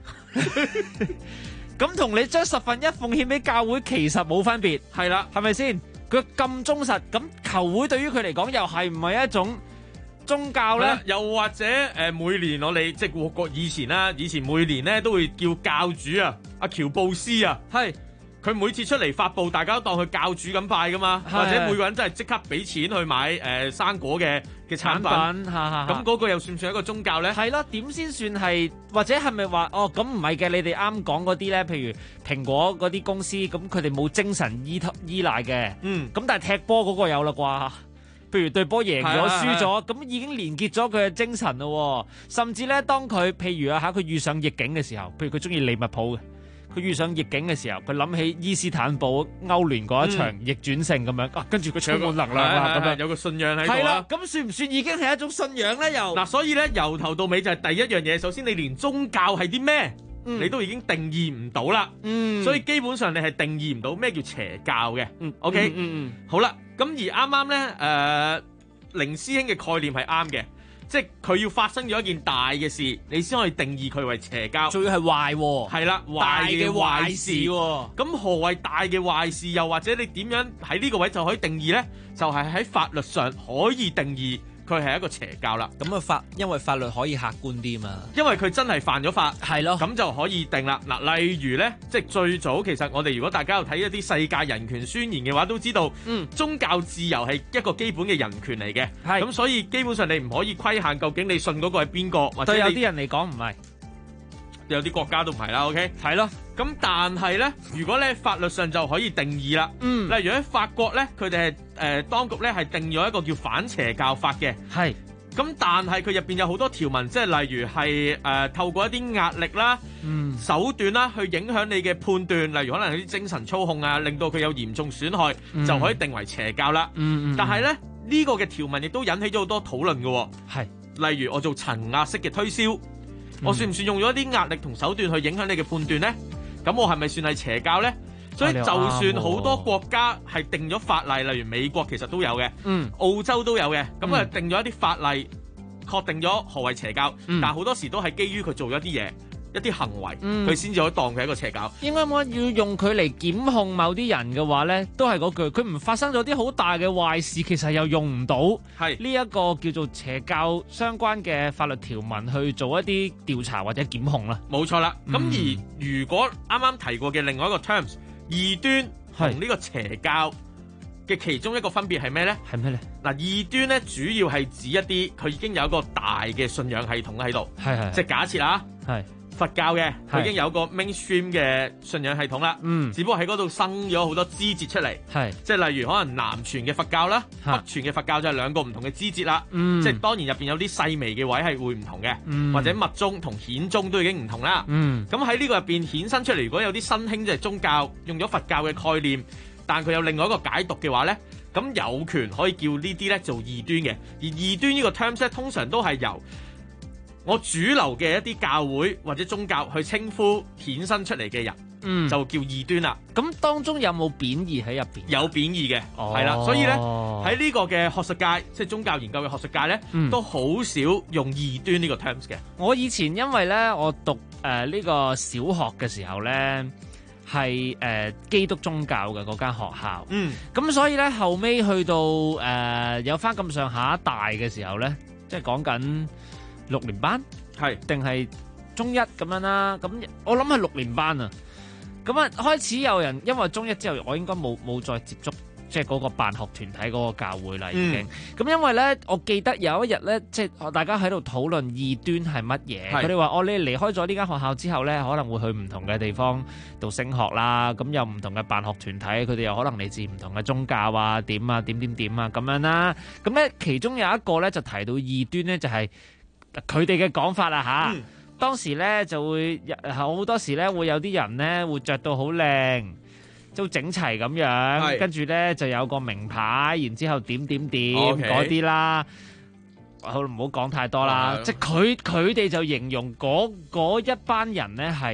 咁同你將1/10奉獻俾教會，其實冇分別。 係啦， 係咪先？佢咁忠實，咁球會對於佢嚟講又係唔係一種宗教咧？ 又或者每年我哋即係以前啦，以前每年咧都會叫教主啊，阿喬布斯啊， 係佢每次出嚟發布，大家都當佢教主咁拜噶嘛，或者每個人真係即刻俾錢去買生果嘅產品，咁嗰個又算唔算一個宗教咧？ 係咯，點先算係？或者係咪話哦？咁唔係嘅，你哋啱講嗰啲咧，譬如蘋果嗰啲公司，咁佢哋冇精神依賴嘅，咁但係踢波嗰個有啦啩？譬如對波贏咗輸咗，咁已經連結咗佢嘅精神咯。甚至咧，當佢譬如佢遇上逆境嘅時候，譬如佢中意利物浦嘅。佢遇上逆境嘅時候，佢諗起伊斯坦堡歐聯嗰一場逆轉勝咁樣，跟住佢充滿能量啦，咁樣有個信仰喺度啦。 係啦，咁算唔算已經係一種信仰咧？又嗱，所以咧由頭到尾就係第一樣嘢，首先你連宗教係啲咩，你都已經定義唔到啦。所以基本上你係定義唔到咩叫邪教嘅。OK，好啦，咁而啱啱咧凌師兄嘅概念係啱嘅。即係佢要發生咗一件大嘅事，你先可以定義佢為邪教。 仲要係壞喎， 係啦， 大嘅壞事喎。咁何謂大嘅壞事？又或者你點樣喺呢個位就可以定義呢？就係喺法律上可以定義佢係一個邪教啦。 咁因為法律可以客觀啲嘛。因為佢真係犯咗法， 係咯， 咁就可以定啦。嗱，例如呢，即係最早其實我哋如果大家有睇一啲世界人權宣言嘅話，都知道，宗教自由係一個基本嘅人權嚟嘅。咁所以基本上你唔可以規限究竟你信嗰個係邊個，或者對有啲人嚟講唔係。 有啲國家都唔係啦 ，OK， 係咯。 咁但係咧，如果咧法律上就可以定義啦。例如喺法國咧，佢哋係當局咧係定咗一個叫反邪教法嘅。 係。 咁但係佢入邊有好多條文，即係例如係透過一啲壓力啦、手段啦，去影響你嘅判斷。例如可能有啲精神操控啊，令到佢有嚴重損害，就可以定為邪教啦。但係咧呢個嘅條文亦都引起咗好多討論嘅。 係。 例如我做層壓式嘅推銷。我算唔算用咗一啲壓力同手段去影響你嘅判斷呢？咁我係咪算係邪教呢？所以就算好多國家係定咗法例，例如美國其實都有嘅，澳洲都有嘅，咁啊定咗一啲法例，確定咗何謂邪教，但係好多時都係基於佢做咗一啲嘢。一啲行為，佢先至可以當佢係一個邪教。 應該要用佢嚟檢控某啲人嘅話咧，都係嗰句，佢唔發生咗啲好大嘅壞事，其實又用唔到呢一個叫做邪教相關嘅法律條文去做一啲調查或者檢控啦。 冇錯啦。咁而如果啱啱提過嘅另外一個 terms， 異端同呢個邪教嘅其中一個分別係咩咧？ 係咩咧？ 嗱，異端咧主要係指一啲佢已經有一個大嘅信仰系統喺度，即係假設啊，佛教嘅佢已經有個 mainstream 嘅信仰系統啦，只不過喺嗰度生咗好多枝節出嚟，即係例如可能南傳嘅佛教啦，北傳嘅佛教就係兩個唔同嘅枝節啦，即係當然入邊有啲細微嘅位係會唔同嘅，或者密宗同顯宗都已經唔同啦。咁喺呢個入邊衍生出嚟，如果有啲新興即係宗教用咗佛教嘅概念，但佢有另外一個解讀嘅話咧，咁有權可以叫呢啲咧做異端嘅。而異端呢個 terms 咧，通常都係由我主流嘅一啲教會或者宗教去稱呼衍生出嚟嘅人，就叫異端啦。 咁當中有冇貶義喺入邊？ 有貶義嘅，係啦。所以咧喺呢個嘅學術界，即係宗教研究嘅學術界咧，都好少用異端呢個 terms 嘅。 我以前因為咧，我讀呢個小學嘅時候咧，係基督宗教嘅嗰間學校，咁所以咧後尾去到有翻咁上下大嘅時候咧，即係講緊6年班，定係中一咁樣啦。咁我諗係6年班啊。咁啊開始有人因為中一之後，我應該冇再接觸即係嗰個辦學團體嗰個教會啦，已經。咁因為咧，我記得有一日咧，即係大家喺度討論異端係乜嘢。佢哋話：你離開咗呢間學校之後咧，可能會去唔同嘅地方度升學啦。咁有唔同嘅辦學團體，佢哋又可能嚟自唔同嘅宗教啊，點啊，點咁樣啦。咁咧，其中有一個咧就提到異端咧，就係佢哋嘅講法啦嚇。當時咧就會好多時咧會有啲人咧會着到好靚，都整齊咁樣，跟住咧就有個名牌，然之後點嗰啲啦。好唔好講太多啦？即係佢哋就形容嗰一班人咧係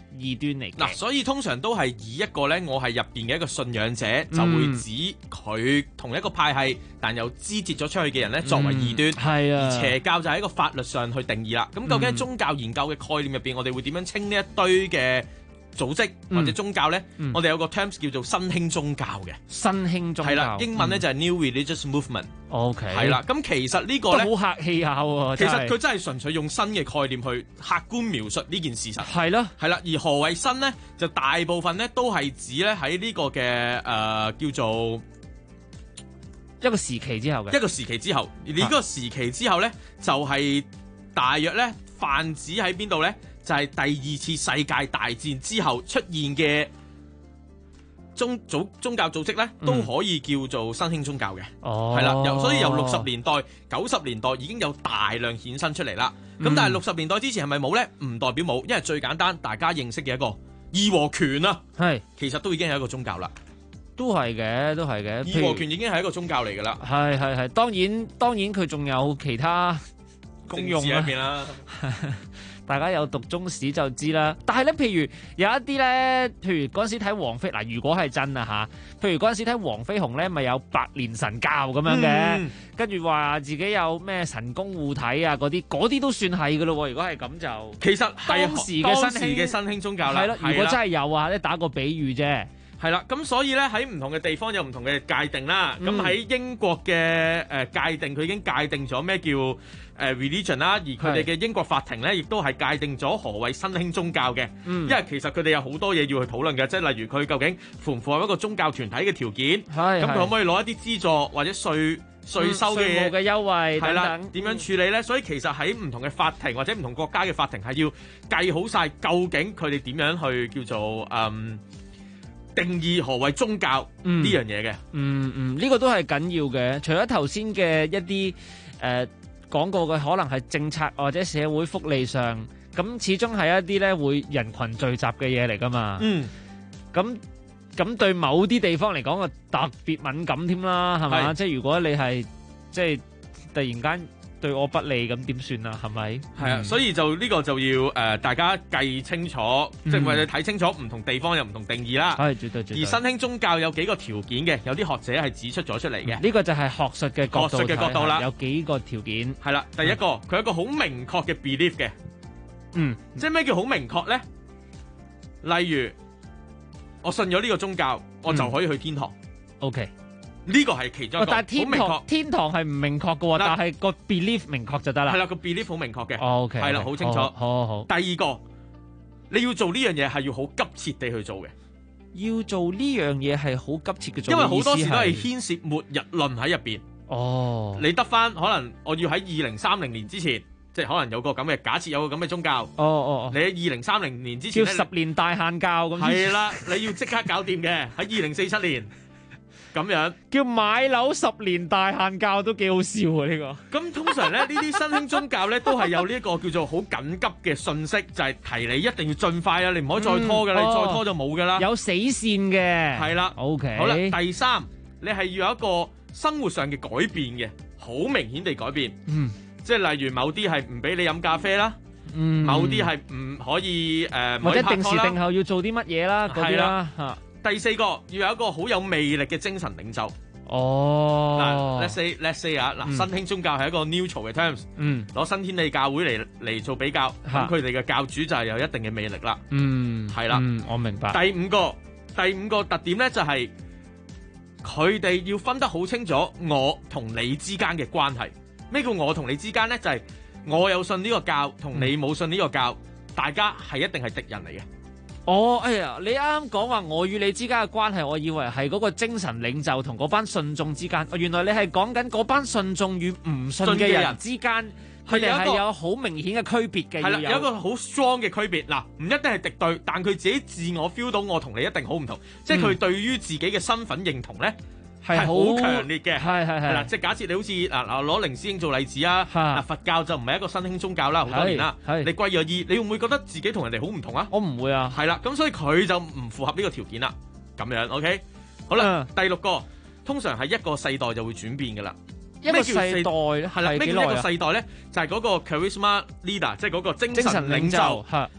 異端嚟嘅。 嗱，所以通常都係以一個咧，我係入邊嘅一個信仰者，就會指佢同一個派系，但又肢節咗出去嘅人咧，作為異端。 係啊， 而邪教就喺一個法律上去定義啦。咁究竟喺宗教研究嘅概念入邊，我哋會點樣稱呢一堆嘅組織或者宗教咧？我哋有個 terms 叫做新興宗教嘅。 新興宗教係啦，英文咧就係 New Religious Movement。OK。係啦，咁其實呢個咧都好客氣下喎。 其實佢真係純粹用新嘅概念去客觀描述呢件事實。 係咯， 係啦。而何謂新咧？就大部分咧都係指咧喺呢個嘅叫做一個時期之後嘅一個時期之後。而呢個時期之後咧，就係大約咧泛指喺邊度咧？就係第二次世界大戰之後出現嘅宗教組織咧，都可以叫做新興宗教嘅。係啦，所以由60年代、90年代已經有大量衍生出嚟啦。咁但係60年代之前係咪冇咧？唔代表冇，因為最簡單大家認識嘅一個義和拳啊， 係其實都已經係一個宗教啦。 都係嘅，都係嘅。 義和拳已經係一個宗教嚟㗎啦。 係，當然佢仲有其他功用喺邊啦。 大家有讀中史就知啦，但係咧，譬如有一啲咧，譬如嗰陣時睇黃飛嗱，如果係真啊嚇，譬如嗰陣時睇黃飛鴻咧，咪有百年神教咁樣嘅，跟住話自己有咩神功護體啊嗰啲都算係噶咯喎。如果係咁就其實係當時嘅新興宗教啦。 係咯，如果真係有啊，打個比喻啫。 係啦，咁所以咧喺唔同嘅地方有唔同嘅界定啦。咁喺英國嘅界定，佢已經界定咗咩叫religion 啦。而佢哋嘅英國法庭咧，亦都係界定咗何謂新興宗教嘅。因為其實佢哋有好多嘢要去討論嘅，即係例如佢究竟符唔符合一個宗教團體嘅條件？咁佢可唔可以攞一啲資助或者稅收嘅稅務嘅優惠等等？ 係啦，點樣處理咧？所以其實喺唔同嘅法庭或者唔同國家嘅法庭係要計好晒，究竟佢哋點樣去叫做定義何謂宗教呢樣嘢嘅。 呢個都係緊要嘅。除咗頭先嘅一啲講過嘅，可能係政策或者社會福利上，咁始終係一啲咧會人群聚集嘅嘢嚟噶嘛。咁對某啲地方嚟講啊，特別敏感添啦，係嘛？即係如果你係即係突然間對我不利，咁點算啊？係咪？ 係啊，所以就呢個就要大家計清楚，即係或者睇清楚唔同地方有唔同定義啦。 係絕對。而新興宗教有幾個條件嘅，有啲學者係指出咗出嚟嘅。 呢個就係學術嘅角度啦。 有幾個條件。 係啦，第一個佢有一個好明確嘅 belief 嘅。即係咩叫好明確咧？例如我信咗呢個宗教，我就可以去天堂。 OK。 呢個係其中一個， 但係天堂係唔明確嘅喎，但係個 belief 明確就得啦。 係啦，個 belief 好明確嘅。 OK， 係啦，好清楚。 好。 第二個，你要做呢樣嘢係要好急切地去做嘅。 要做呢樣嘢係好急切嘅做， 因為好多時都係牽涉末日論喺入邊。你得翻可能我要喺2030年之前，即係可能有個咁嘅假設，有個咁嘅宗教。你喺2030年之前叫10年大限教咁。 係啦，你要即刻搞掂嘅，喺2047年。咁樣叫買樓10年大限教都幾好笑啊！呢個咁通常咧，呢啲新興宗教咧都係有呢一個叫做好緊急嘅訊息，就係提你一定要盡快啊！你唔可以再拖㗎，你再拖就冇㗎啦。 有死線嘅係啦。 OK。 好啦，第三，你係要有一個生活上嘅改變嘅，好明顯地改變。即係例如某啲係唔俾你飲咖啡啦，某啲係唔可以或者定時定候要做啲乜嘢啦嗰啲啦嚇。 第四個要有一個好有魅力嘅精神領袖。 嗱 ，let's say 啊，新興宗教係一個 neutral 嘅 terms，攞新天地教會嚟做比較，咁佢哋嘅教主就係有一定嘅魅力啦。係啦， 我明白。 第五個特點咧就係佢哋要分得好清楚我同你之間嘅關係。咩叫我同你之間咧？就係我有信呢個教，同你冇信呢個教，大家係一定係敵人嚟嘅。 哎呀，你啱啱講話我與你之間嘅關係，我以為係嗰個精神領袖同嗰班信眾之間。原來你係講緊嗰班信眾與唔信嘅人之間，佢哋係有好明顯嘅區別嘅。係啦， 有一個好 strong 嘅區別。嗱，唔一定係敵對，但佢自己自我 feel 到我同你一定好唔同。即係佢對於自己嘅身份認同咧係好強烈嘅。係啦，即係假設你好似攞靈師兄做例子啊，佛教就唔係一個新興宗教啦，好多年啦。你歸咗依，你會唔會覺得自己同人哋好唔同啊？ 我唔會啊。 係啦，咁所以佢就唔符合呢個條件啦。咁樣 OK， 好啦，第六個通常係一個世代就會轉變噶啦。 一個世代咧係啦，咩叫一個世代咧？就係嗰個 charisma leader，即係嗰個精神領袖。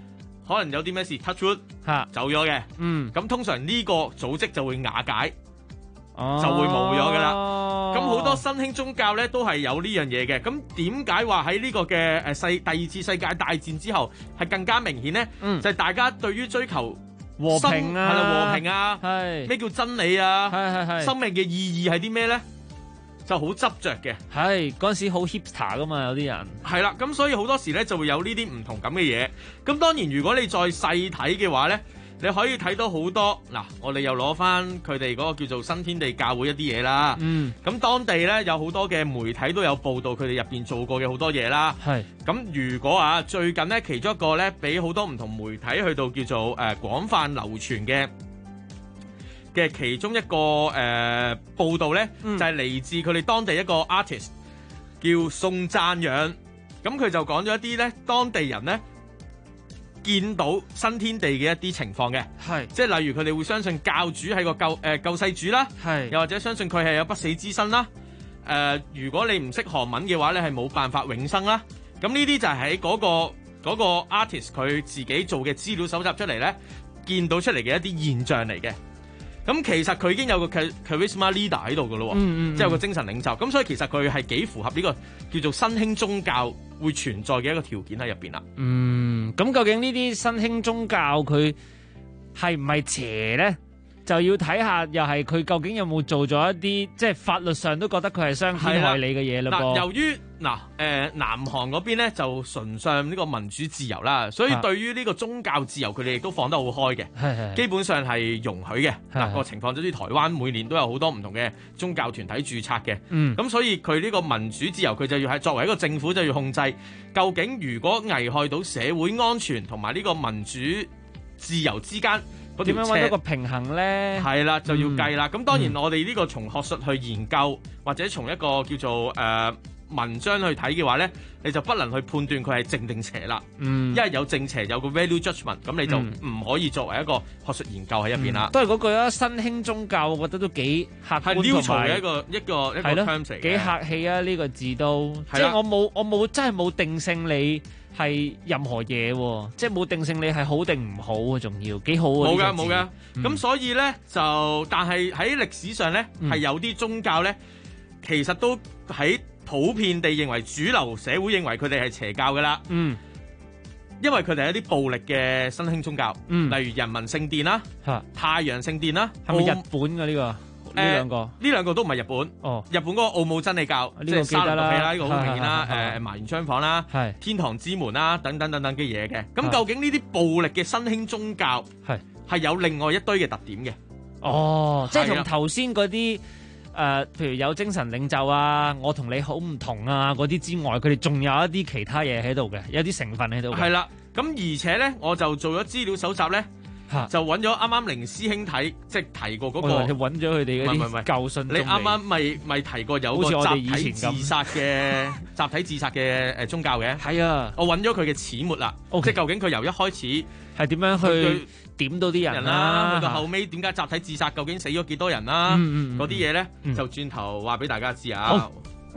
可能有啲咩事 touch wood 走咗嘅，咁通常呢個組織就會瓦解，就會冇咗噶啦。咁好多新興宗教咧都係有呢樣嘢嘅。咁點解話喺呢個嘅第二次世界大戰之後係更加明顯咧？就係大家對於追求和平啊， 係啦，和平啊，咩叫真理啊？生命嘅意義係啲咩咧？就好執着嘅。 係嗰陣時好 hipster 噶嘛，有啲人係啦。咁所以好多時咧就會有呢啲唔同咁嘅嘢。咁當然如果你再細睇嘅話咧，你可以睇到好多嗱，我哋又攞翻佢哋嗰個叫做新天地教會一啲嘢啦。咁當地咧有好多嘅媒體都有報導佢哋入邊做過嘅好多嘢啦。咁如果最近咧其中一個咧俾好多唔同媒體去到叫做廣泛流傳嘅其中一個報導咧，就係嚟自佢哋當地一個 artist 叫宋讚揚。咁佢就講咗一啲咧當地人咧見到新天地嘅一啲情況嘅，即係例如佢哋會相信教主係個救世主啦，又或者相信佢係有不死之身啦。如果你唔識韓文嘅話咧，係冇辦法永生啦。咁呢啲就係喺嗰個 artist 佢自己做嘅資料搜集出嚟咧，見到出嚟嘅一啲現象嚟嘅。咁其實佢已經有個 charisma leader 喺度㗎咯，即係有個精神領袖。咁所以其實佢係幾符合呢個叫做新興宗教會存在嘅一個條件喺入邊啦。 咁究竟呢啲新興宗教佢係唔係邪咧？就要睇下，又係佢究竟有冇做咗一啲即係法律上都覺得佢係傷天害理嘅嘢嘞噃。 由於南韓嗰邊咧就崇尚呢個民主自由啦，所以對於呢個宗教自由佢哋亦都放得好開嘅，基本上係容許嘅。個情況就好似台灣每年都有好多唔同嘅宗教團體註冊嘅，咁所以佢呢個民主自由佢就要係作為一個政府就要控制，究竟如果危害到社會安全同埋呢個民主自由之間點樣揾到個平衡咧？ 係啦，就要計啦。咁當然我哋呢個從學術去研究，或者從一個叫做文章去睇嘅話咧，你就不能去判斷佢係正定邪啦。因為有正邪，有個 value judgment，咁你就唔可以作為一個學術研究喺入邊啦。 都係嗰句啦，新興宗教我覺得都幾客觀同埋一個 term 嚟嘅， 幾客氣啊！呢個字都即係我冇真係冇定性你係任何嘢，即係冇定性你係好定唔好啊，仲要幾好啊！ 冇噶。咁所以咧就，但係喺歷史上咧係有啲宗教咧，其實都喺普遍地認為主流社會認為佢哋係邪教噶啦。因為佢哋係一啲暴力嘅新興宗教，例如人民聖殿啦、太陽聖殿啦， 係咪日本嘅呢個？呢兩個都唔係日本。日本嗰個奧姆真理教，即係沙林毒氣啦，呢個好明顯啦。麻原彰晃啦，天堂之門啦，等等嘅嘢嘅。咁究竟呢啲暴力嘅新興宗教係有另外一堆嘅特點嘅？ 即係同頭先嗰啲譬如有精神領袖啊，我同你好唔同啊嗰啲之外，佢哋仲有一啲其他嘢喺度嘅，有啲成分喺度。 係啦，咁而且咧，我就做咗資料搜集咧。就揾咗啱啱凌師兄睇，即係提過嗰個， 揾咗佢哋嗰啲舊信。 你啱啱咪提過有個集體自殺嘅宗教嘅？ 係啊， 我揾咗佢嘅始末啦，即係究竟佢由一開始係點樣去點到啲人啦， 去到後尾點解集體自殺，究竟死咗幾多人啦？嗰啲嘢咧就轉頭話俾大家知啊。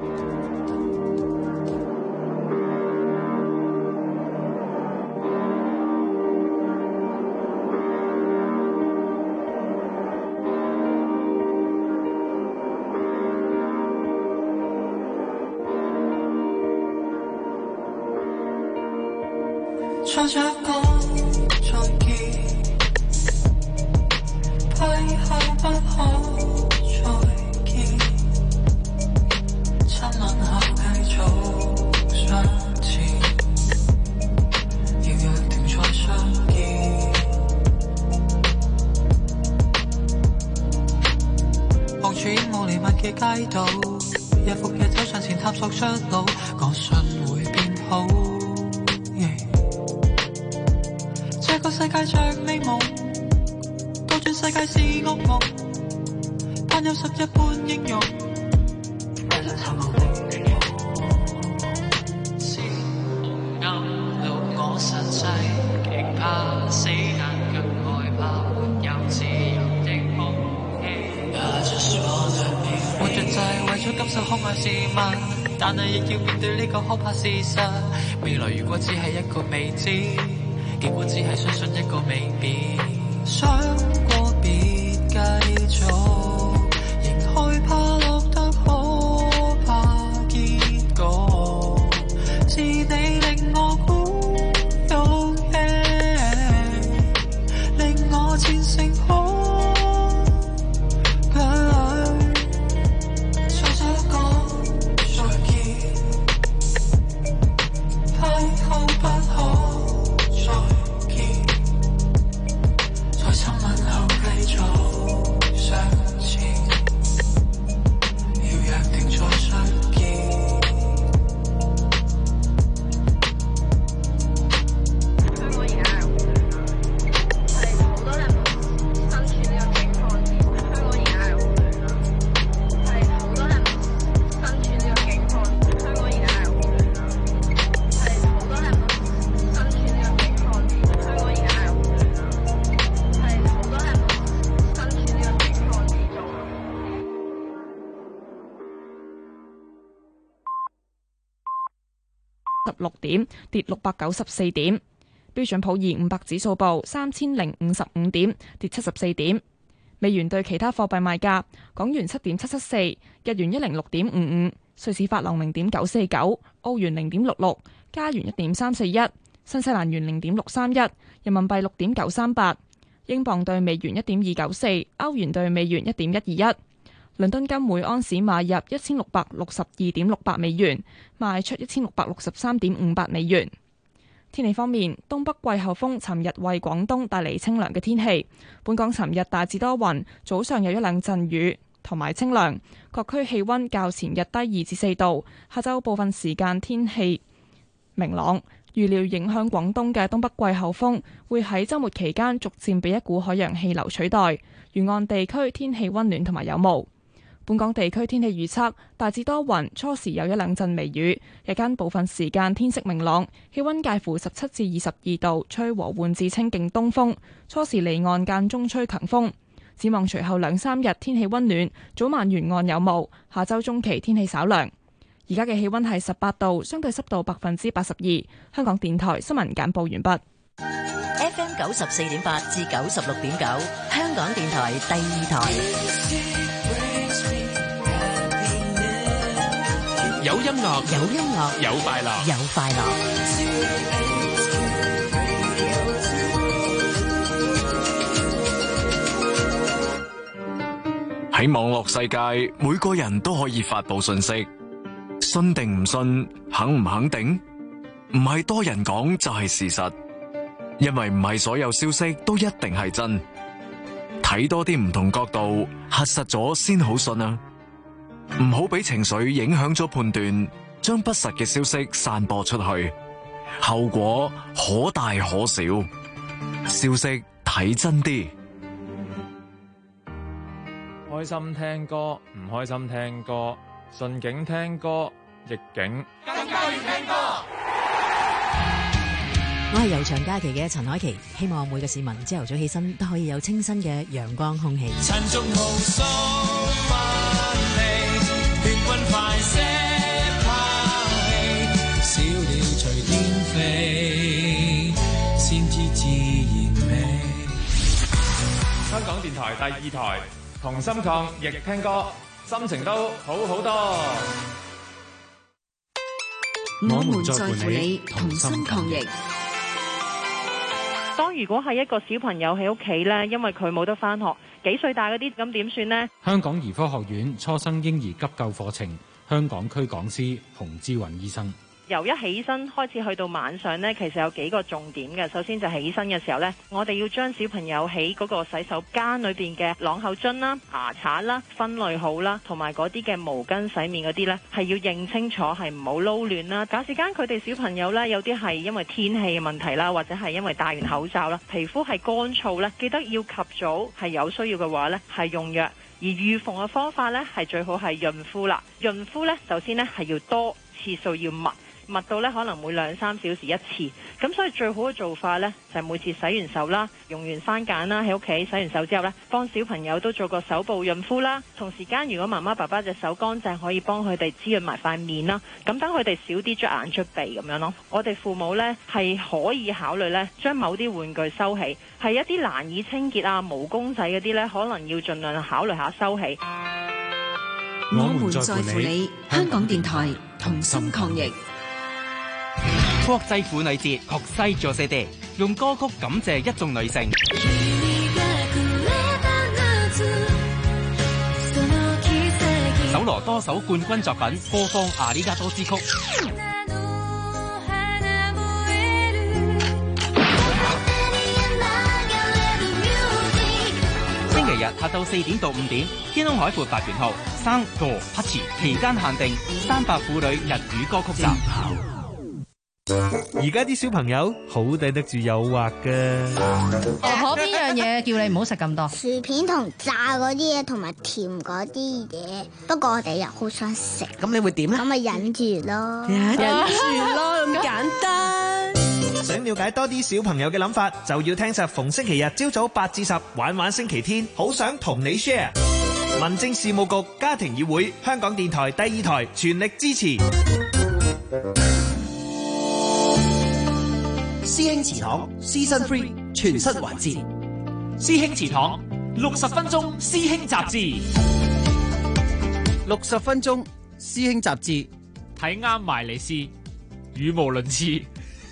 再着個再見，批後不可再見，親吻後繼續向前，要約定再相見。望住煙霧彌漫嘅街道，日復日走上前探索出路，我信會變好。這個世界像美夢，倒轉世界是噩夢，但有十一般英勇。先暗露我實際，極怕死但更害怕沒有自由的空氣。活着就係為咗感受可愛事物，但係亦要面對呢個可怕事實。未來如果只係一個未知， 結果只係相信一個未必，想過別繼續，仍害怕落得可怕結局，是你令我鼓勇氣，令我戰勝恐懼，再這個再見，批後不可再見，在親吻後繼續相前，要約定再相見。香港而家係好多人身處呢個境況之中，香港而家係好亂啦，係好多人身處呢個境況，香港而家係好亂啦，係好多人身處呢個境況之中，香港而家係好亂啦，係好多人身處呢個境況之中。 16點，跌694點。標準普爾500指數報3055點，跌74點。美元對其他貨幣賣價：港元7.774，日元106.55，瑞士法郎0.949，澳元0.66，加元1.341，新西蘭元0.631，人民幣6.938，英鎊對美元1.294，歐元對美元1.121。倫敦金每安士買入1662.68美元，賣出1663.58美元。天氣方面，東北季候風尋日為廣東帶嚟清涼嘅天氣。本港尋日大致多雲，早上有一兩陣雨同埋清涼，各區氣溫較前日低2至4度。下晝部分時間天氣明朗，預料影響廣東嘅東北季候風會喺週末期間逐漸被一股海洋氣流取代，沿岸地區天氣溫暖同埋有霧。本港地區天氣預測大致多雲，初時有一兩陣微雨，日間部分時間天色明朗，氣溫介乎17至22度，吹和緩至清勁東風，初時離岸間中吹強風。展望隨後2、3日天氣溫暖，早晚沿岸有霧，下週中期天氣稍涼。而家嘅氣溫係18度，相對濕度82%。香港電台新聞簡報完畢。 FM 94.8至96.9，香港電台第二台。 有音樂， 有音樂， 有快樂， 有快樂。 喺網絡世界，每個人都可以發佈信息，信定唔信，肯唔肯定，唔係多人講就係事實，因為唔係所有消息都一定係真，睇多啲唔同角度，核實咗先好信啊！唔好俾情緒影響咗判斷，將不實嘅消息散播出去，後果可大可小。消息睇真啲。 開心聽歌，唔開心聽歌，順境聽歌，逆境更加要聽歌。 我係悠長假期嘅陳凱琪，希望每個市民朝頭早起身都可以有清新嘅陽光空氣。 塵俗無數萬里，勸君快些拋棄，小鳥隨天飛，先知自然美。 香港電台第二台，同心抗疫聽歌，心情都好好多。 我們在乎你，同心抗疫。 當如果係一個小朋友喺屋企呢，因為佢冇得返學，幾歲大嗰啲咁點算呢？ 香港兒科學院初生嬰兒急救課程香港區講師洪之雲醫生。 由一起身開始去到晚上呢，其實有幾個重點嘅。首先就起身嘅時候呢，我哋要將小朋友喺嗰個洗手間裏邊嘅朗口樽啦、牙刷啦分類好啦，同埋嗰啲嘅毛巾洗面嗰啲呢，係要認清楚，係唔好撈亂啦。假時間佢哋小朋友呢，有啲係因為天氣嘅問題啦，或者係因為戴完口罩啦，皮膚係乾燥呢，記得要及早係有需要嘅話呢，係用藥。而預防嘅方法呢，係最好係潤膚啦。潤膚呢，首先呢，係要多，次數要密。 密到呢可能每2-3小時一次。咁所以最好嘅做法呢，就係每次洗完手啦，用完番梘啦，喺屋企洗完手之後呢，幫小朋友都做個手部潤膚啦。同時間如果媽媽爸爸隻手乾淨，可以幫佢哋滋潤埋塊面啦。咁等佢哋少啲捽眼捽鼻咁樣咯。我哋父母呢，係可以考慮呢，將某啲玩具收起，係一啲難以清潔啊毛公仔嗰啲呢，可能要盡量考慮下收起。 我們在乎你，香港電台同心抗疫。 國際婦女節，學西做四地，用歌曲感謝一眾女性。搜羅多首冠軍作品，播放阿里加多之曲。星期日下晝4點到5點，天空海闊8元號生個 Party 期間限定300婦女日語歌曲集。 而家啲小朋友好抵得住誘惑㗎。 婆婆邊樣嘢叫你唔好食咁多？ 薯片同炸嗰啲嘢同埋甜嗰啲嘢，不過我哋又好想食。 咁你會點咧？ 咁咪忍住咯， 忍住咯，咁簡單。 想了解多啲小朋友嘅諗法，就要聽實逢星期日朝早8至10玩玩星期天，好想同你 share。民政事務局家庭議會，香港電台第2台全力支持。 師兄祠堂 Season 3全新環節， 師兄祠堂60分鐘師兄雜誌 ，60分鐘師兄雜誌， 睇啱埋嚟試，語無倫次，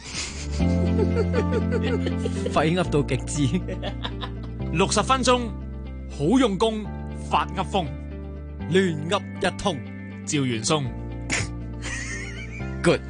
廢噏到極致。 60分鐘好用功，發噏風， 亂噏一通， 趙元松 ，good。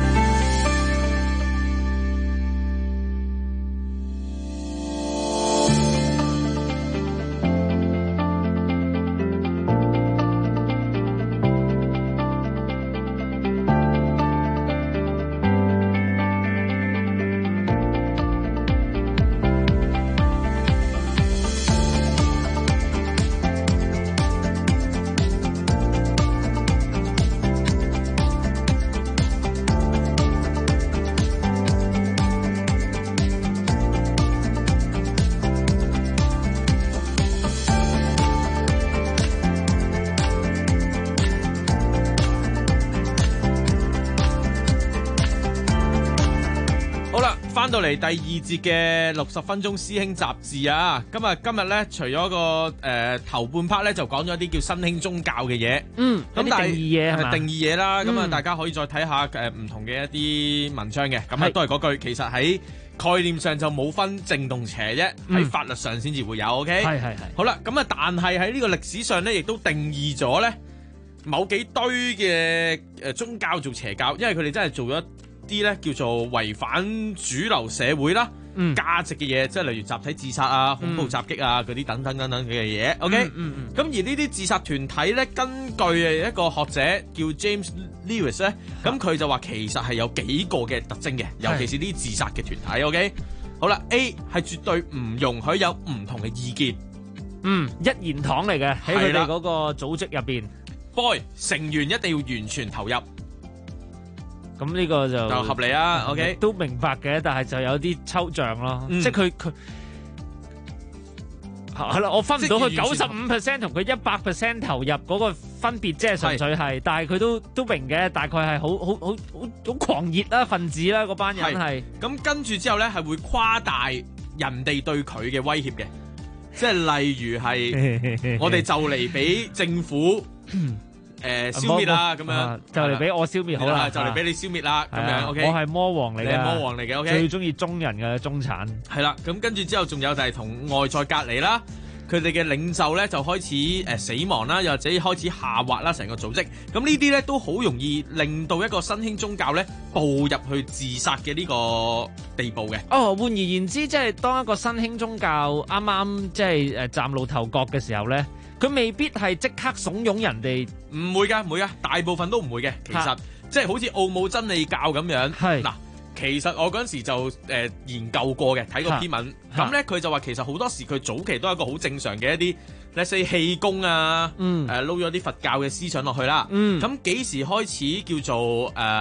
翻到嚟第2節嘅60分鐘師兄雜誌啊！今日咧，除咗個頭半 part 咧，就講咗啲叫新興宗教嘅嘢。 咁但係定義嘢係嘛？ 定義嘢啦，咁大家可以再睇下唔同嘅一啲文章嘅。咁都係嗰句，其實喺概念上就冇分正同邪啫，喺法律上先至會有。OK， 係。 好啦，咁但係喺呢個歷史上咧，亦都定義咗咧某幾堆嘅宗教做邪教，因為佢哋真係做咗啲咧叫做違反主流社會啦價值嘅嘢，即係例如集體自殺啊、恐怖襲擊啊嗰啲等等嘅嘢。OK，咁而呢啲自殺團體咧，根據一個學者叫 James Lewis 咧，咁佢就話其實係有幾個嘅特徵嘅，尤其是呢啲自殺嘅團體。OK，好啦 ，A 係絕對唔容許有唔同嘅意見， 一言堂嚟嘅喺佢哋嗰個組織入邊。 Boy 成員一定要完全投入。 咁呢個就合理啊 ，OK 都明白嘅，但係就有啲抽象咯，即係佢係啦，我分唔到佢95%同佢100% 投入嗰個分別，即係純粹係，但係佢都明嘅，大概係好狂熱啦分子啦，嗰班人係。 咁跟住之後咧，係會誇大人哋對佢嘅威脅嘅，即係例如係我哋就嚟俾政府。消滅啦，咁樣就嚟俾我消滅好啦， 就嚟俾你消滅啦，咁樣 OK。 我係魔王嚟嘅， 魔王嚟嘅 OK。 最中意中人嘅中產係啦，咁跟住之後仲有就係同外在隔離啦，佢哋嘅領袖咧就開始死亡啦，又或者開始下滑啦，成個組織。咁呢啲咧都好容易令到一個新興宗教咧步入去自殺嘅呢個地步嘅。 換而言之，即係當一個新興宗教啱啱即係嶄露頭角嘅時候咧。佢未必係即刻慫恿人哋， 唔會㗎，大部分都唔會嘅。其實即係好似奧姆真理教咁樣。嗱，其實我嗰陣時就研究過嘅，睇過篇文。咁咧佢就話其實好多時佢早期都係一個好正常嘅一啲let's say氣功撈咗啲佛教嘅思想落去啦。咁幾時開始叫做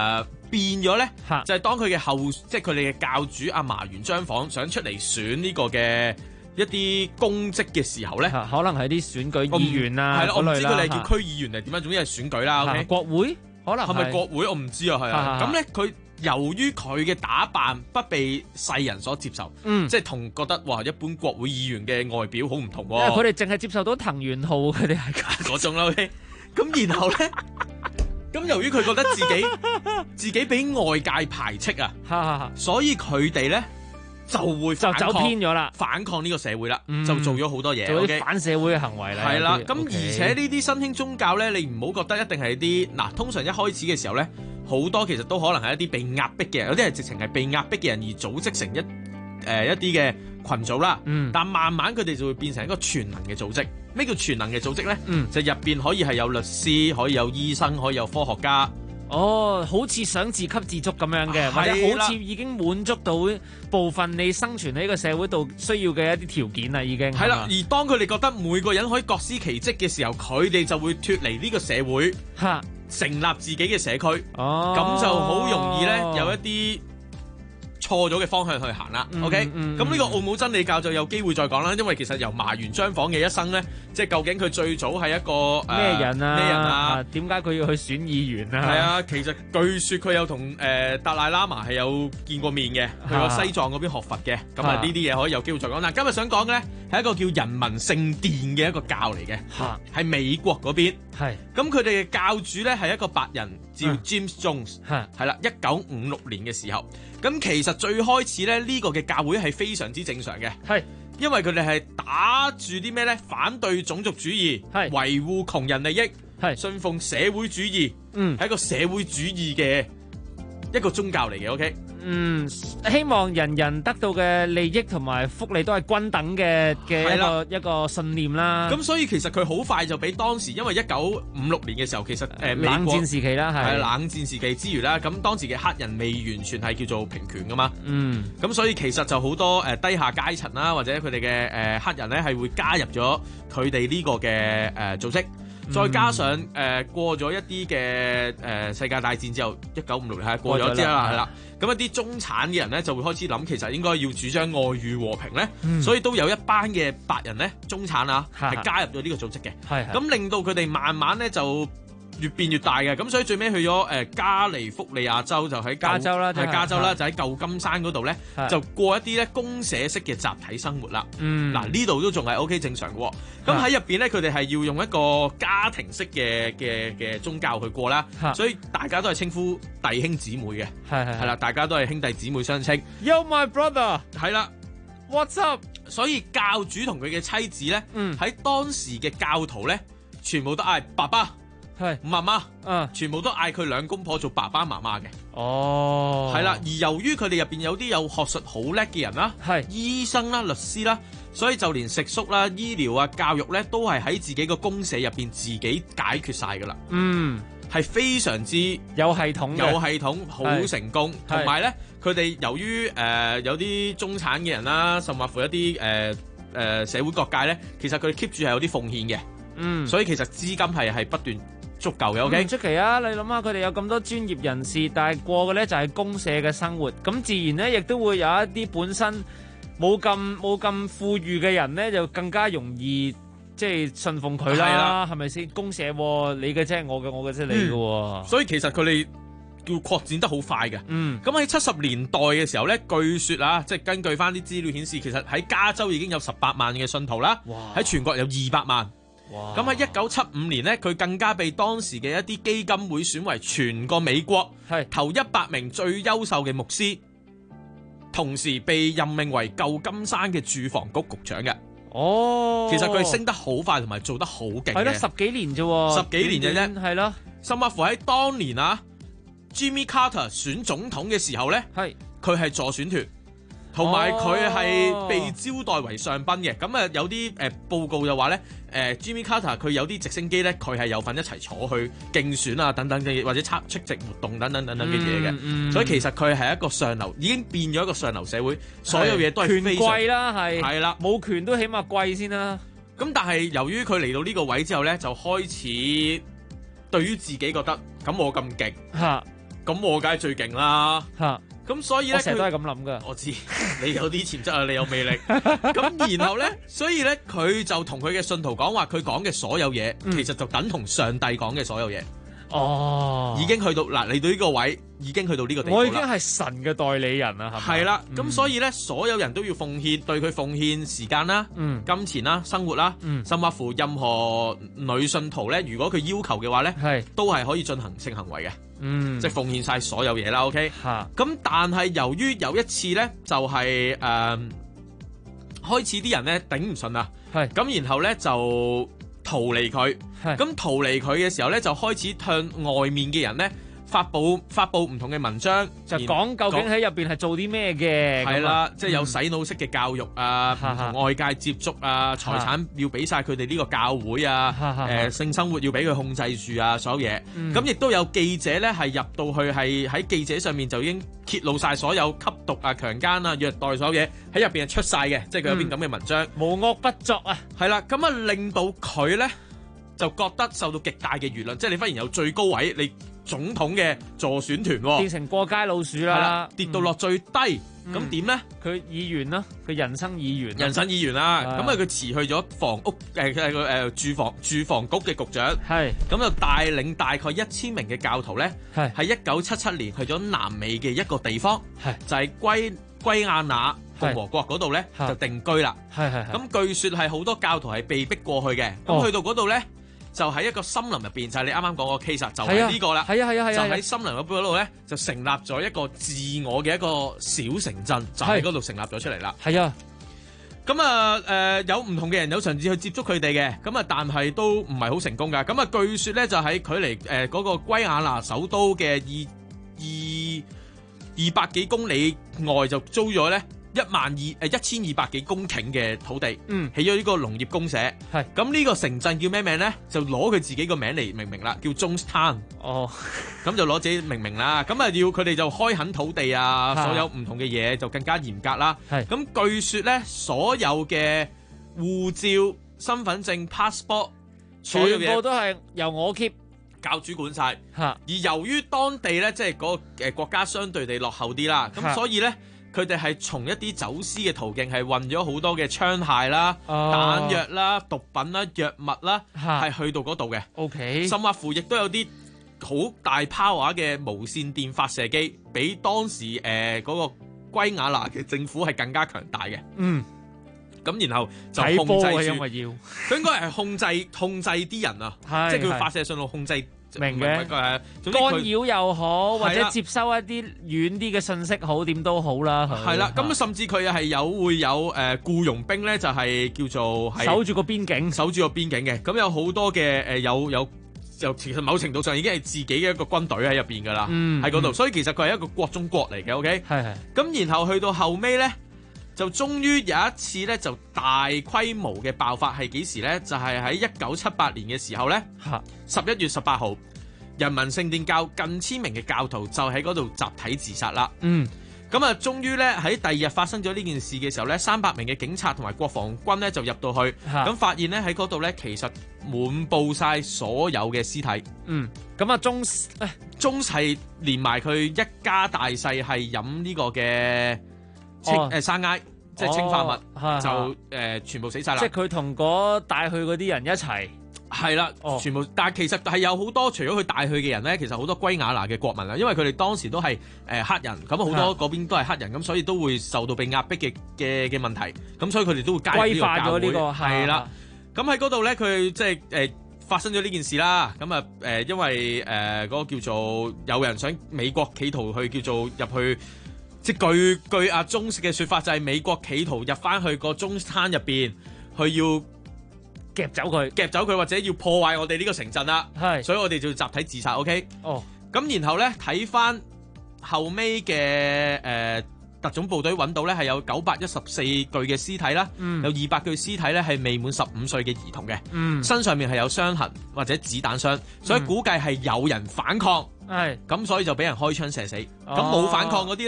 變咗咧，就係當佢嘅即係佢哋嘅教主阿麻原彰晃想出嚟選呢個嘅一啲公職嘅時候咧， 可能係啲選舉議員啊， 係啦，我唔知佢哋係叫區議員定係點樣，總之係選舉啦。OK， 國會可能係咪國會？我唔知啊，係啊。咁咧佢。由於佢嘅打扮不被世人所接受，即係同覺得哇一般國會議員嘅外表好唔同喎。 佢哋淨係接受到藤原浩，佢哋係嗰種啦。OK， 咁然後咧，咁由於佢覺得自己俾外界排斥啊，所以佢哋咧就會就走偏咗啦， 反抗呢個社會啦，就做咗好多嘢， 做啲反社會嘅行為啦。 係啦，咁而且呢啲新興宗教咧，你唔好覺得一定係啲嗱，通常一開始嘅時候咧。好多其實都可能係一啲被壓迫嘅人，有啲係直情係被壓迫嘅人而組織成一啲嘅群組啦。但慢慢佢哋就會變成一個全能嘅組織。咩叫全能嘅組織咧？就入邊可以係有律師，可以有醫生，可以有科學家。 哦，好似想自給自足咁樣嘅，或者好似已經滿足到部分你生存喺呢個社會度需要嘅一啲條件啦，已經係啦。而當佢哋覺得每個人可以各司其職嘅時候，佢哋就會脫離呢個社會，成立自己嘅社區。咁就好容易咧有一啲錯咗嘅方向去行啦。OK，咁呢個奧姆真理教就有機會再講啦，因為其實由麻原彰晃嘅一生咧，即係究竟佢最早係一個咩人啊？點解佢要去選議員啊？ 係啊，其實據說佢有同達賴喇嘛係有見過面嘅，去過西藏嗰邊學佛嘅。咁啊呢啲嘢可以有機會再講。嗱，今日想講嘅咧係一個叫人民聖殿嘅一個教嚟嘅，係美國嗰邊。咁佢哋嘅教主咧係一個白人叫 James Jones， 係啦，1956年嘅時候。咁其實最開始咧呢個嘅教會係非常之正常嘅，因為佢哋係打住啲咩咧？反對種族主義，維護窮人利益，信奉社會主義，係一個社會主義嘅一個宗教嚟嘅。OK， 希望人人得到嘅利益同埋福利都係均等嘅一個信念啦。 咁所以其實佢好快就俾當時，因為1956年嘅時候，其實冷戰時期啦，係冷戰時期之餘啦，咁當時嘅黑人未完全係叫做平權噶嘛。咁所以其實就好多低下階層啦，或者佢哋嘅黑人咧係會加入咗佢哋呢個嘅組織。再加上過咗一啲嘅世界大戰之後，1956年係過咗之後啦，係啦。咁一啲中產嘅人咧就會開始諗，其實應該要主張愛與和平咧，所以都有一班嘅白人咧，中產啊，係加入咗呢個組織嘅。咁令到佢哋慢慢咧就越變越大嘅。咁所以最尾去咗加利福利亞州，就喺加州啦， 係加州啦，就喺舊金山嗰度咧，就過一啲咧公社式嘅集體生活啦。嗱，呢度都仲係 OK 正常嘅。咁喺入邊咧，佢哋係要用一個家庭式嘅宗教去過啦，所以大家都係稱呼弟兄姊妹嘅，係啦，大家都係兄弟姊妹相稱。 Yo my brother， 係啦 ，What's up？ 所以教主同佢嘅妻子咧，喺當時嘅教徒咧，全部都嗌爸爸。媽媽，全部都嗌佢兩公婆做爸爸媽媽嘅。係啦，而由於佢哋入邊有啲有學術好叻嘅人啦，醫生啦、律師啦，所以就連食宿啦、醫療啊、教育咧，都係喺自己個公社入邊自己解決晒噶啦。係非常之有系統， 好成功。同埋咧，佢哋由於有啲中產嘅人啦，甚或乎一啲社會各界咧，其實佢哋 keep 住係有啲奉獻嘅。所以其實資金係不斷足夠嘅。OK， 唔出奇啊！你諗下，佢哋有咁多專業人士，但係過嘅咧就係公社嘅生活，咁自然咧亦都會有一啲本身冇咁富裕嘅人咧，就更加容易即係信奉佢啦，係咪先？公社你嘅啫，我嘅啫，你嘅。 所以其實佢哋叫擴展得好快嘅。咁喺70年代嘅時候咧，據說啊，即係根據翻啲資料顯示，其實喺加州已經有18萬嘅信徒啦，喺全國有200萬。咁喺1975年咧，佢更加被當時嘅一啲基金會選為全個美國頭100名最優秀嘅牧師，同時被任命為舊金山嘅住房局局長嘅。其實佢升得好快，同埋做得好勁嘅。 係咯，10幾年啫，10 幾年嘅啫， 係咯。 甚至乎喺當年啊 ，Jimmy Carter 選總統嘅時候咧，佢係助選團。同埋佢係被招待為上賓嘅，咁啊有啲報告就話咧，Jimmy Carter 佢有啲直升機咧，佢係有份一齊坐去競選啊等等嘅，或者出席活動等等嘅嘢嘅，所以其實佢係一個上流，已經變咗一個上流社會，所有嘢都係權貴啦， 係啦， 冇權都起碼貴先啦。 咁但係由於佢嚟到呢個位之後咧，就開始對於自己覺得咁我咁勁咁我梗係最勁啦。咁所以咧， 我成日都係咁諗噶。 我知你有啲潛質啊，你有魅力。咁然後咧，所以咧，佢就同佢嘅信徒講話，佢講嘅所有嘢，其實就等同上帝講嘅所有嘢。已經去到嗱，你到呢個位已經去到呢個地步啦。 我已經係神嘅代理人啦，係咪？ 係啦，咁所以咧，所有人都要奉獻，對佢奉獻時間啦、金錢啦、生活啦，甚或乎任何女信徒咧，如果佢要求嘅話咧，都係可以進行性行為嘅。即係奉獻晒所有嘢啦。OK，咁但係由於有一次咧，就係開始啲人咧頂唔順啦，咁然後咧就逃離佢，咁逃離佢嘅時候咧，就開始向外面嘅人咧發布唔同嘅文章， 就講究竟喺入邊係做啲咩嘅。 係啦，即係有洗腦式嘅教育啊，唔同外界接觸啊，財產要俾晒佢哋呢個教會啊，性生活要俾佢控制住啊，所有嘢。咁亦都有記者咧係入到去，係喺記者上面就已經揭露晒所有吸毒啊、強姦啊、虐待所有嘢喺入邊係出晒嘅，即係佢有篇咁嘅文章， 無惡不作啊。 係啦，咁啊令到佢咧就覺得受到極大嘅輿論，即係你忽然有最高位，你總統嘅助選團變成過街老鼠啦， 跌到落最低，咁點咧？ 佢議員啦，佢人生議員啦，咁啊佢辭去咗房屋住房局嘅局長，咁就帶領大概1000名嘅教徒咧，喺1977年去咗南美嘅一個地方，就係圭亞那共和國嗰度咧就定居啦。咁據說係好多教徒係被逼過去嘅，咁去到嗰度咧。就喺一個森林入邊，就係你啱啱講個 case 就係呢個啦。係啊，就喺森林嗰度咧，就成立咗一個自我嘅一個小城鎮，就喺嗰度成立咗出嚟啦。係啊，咁啊有唔同嘅人有嘗試去接觸佢哋嘅，咁啊但係都唔係好成功㗎。咁啊據說咧就喺距離嗰個圭亞那首都嘅200幾公里外就租咗咧1200幾公頃嘅土地，起咗呢個農業公社。咁呢個城鎮叫咩名咧？就攞佢自己個名嚟命名啦，叫 Jonestown。咁就攞自己命名啦。咁啊要佢哋就開墾土地啊，所有唔同嘅嘢就更加嚴格啦。咁據說咧，所有嘅護照、身份證、passport， 全部都係由我 keep。 教主管晒。而由於當地咧，即係嗰個國家相對地落後啲啦，咁所以咧。佢哋係從一啲走私嘅途徑係運咗好多嘅槍械啦、彈藥啦、毒品啦、藥物啦，係去到嗰度嘅。 OK， 甚或乎亦都有啲好大 power 嘅無線電發射機，比當時嗰個圭亞那嘅政府係更加強大嘅。咁然後就控制住， 因為要佢應該係控制啲人啊，即係佢發射信號控制。 明嘅，干擾又好，或者接收一啲遠啲嘅信息好，點都好啦。 係啦，咁甚至佢係會有僱傭兵咧，就係叫做守住個邊境嘅。咁有好多嘅有其實某程度上已經係自己嘅一個軍隊喺入邊噶啦，喺嗰度。所以其實佢係一個國中國嚟嘅。OK，咁然後去到後尾咧，就終於有一次咧，就大規模嘅爆發係幾時咧？就係喺1978年嘅時候咧，11月18號，人民聖殿教近1000名嘅教徒就喺嗰度集體自殺啦。咁啊，終於咧喺第二日發生咗呢件事嘅時候咧，300名嘅警察同埋國防軍咧就入到去，咁發現咧喺嗰度咧其實滿佈晒所有嘅屍體。 咁啊， 中係連埋佢一家大細係飲呢個嘅。生埃即係氰化物，就全部死晒啦。 即係佢同嗰帶去嗰啲人一齊， 係啦，全部。但係其實係有好多除咗佢帶去嘅人咧，其實好多圭亞那嘅國民啦，因為佢哋當時都係黑人，咁好多嗰邊都係黑人，咁所以都會受到被壓迫嘅問題，咁所以佢哋都會加入呢個教會。係啦，咁喺嗰度咧，佢即係發生咗呢件事啦。咁啊因為嗰個叫做有人想美國企圖去叫做入去。即係據阿中嘅説法，就係美國企圖入翻去個中灘入邊，去要夾走佢， 或者要破壞我哋呢個城鎮啦。所以我哋就集體自殺。OK。咁然後咧睇翻後尾嘅特種部隊揾到咧係有914具嘅屍體啦，有200具屍體咧係未滿15歲嘅兒童嘅，身上面係有傷痕或者子彈傷，所以估計係有人反抗，咁所以就俾人開槍射死。咁冇反抗嗰啲咧，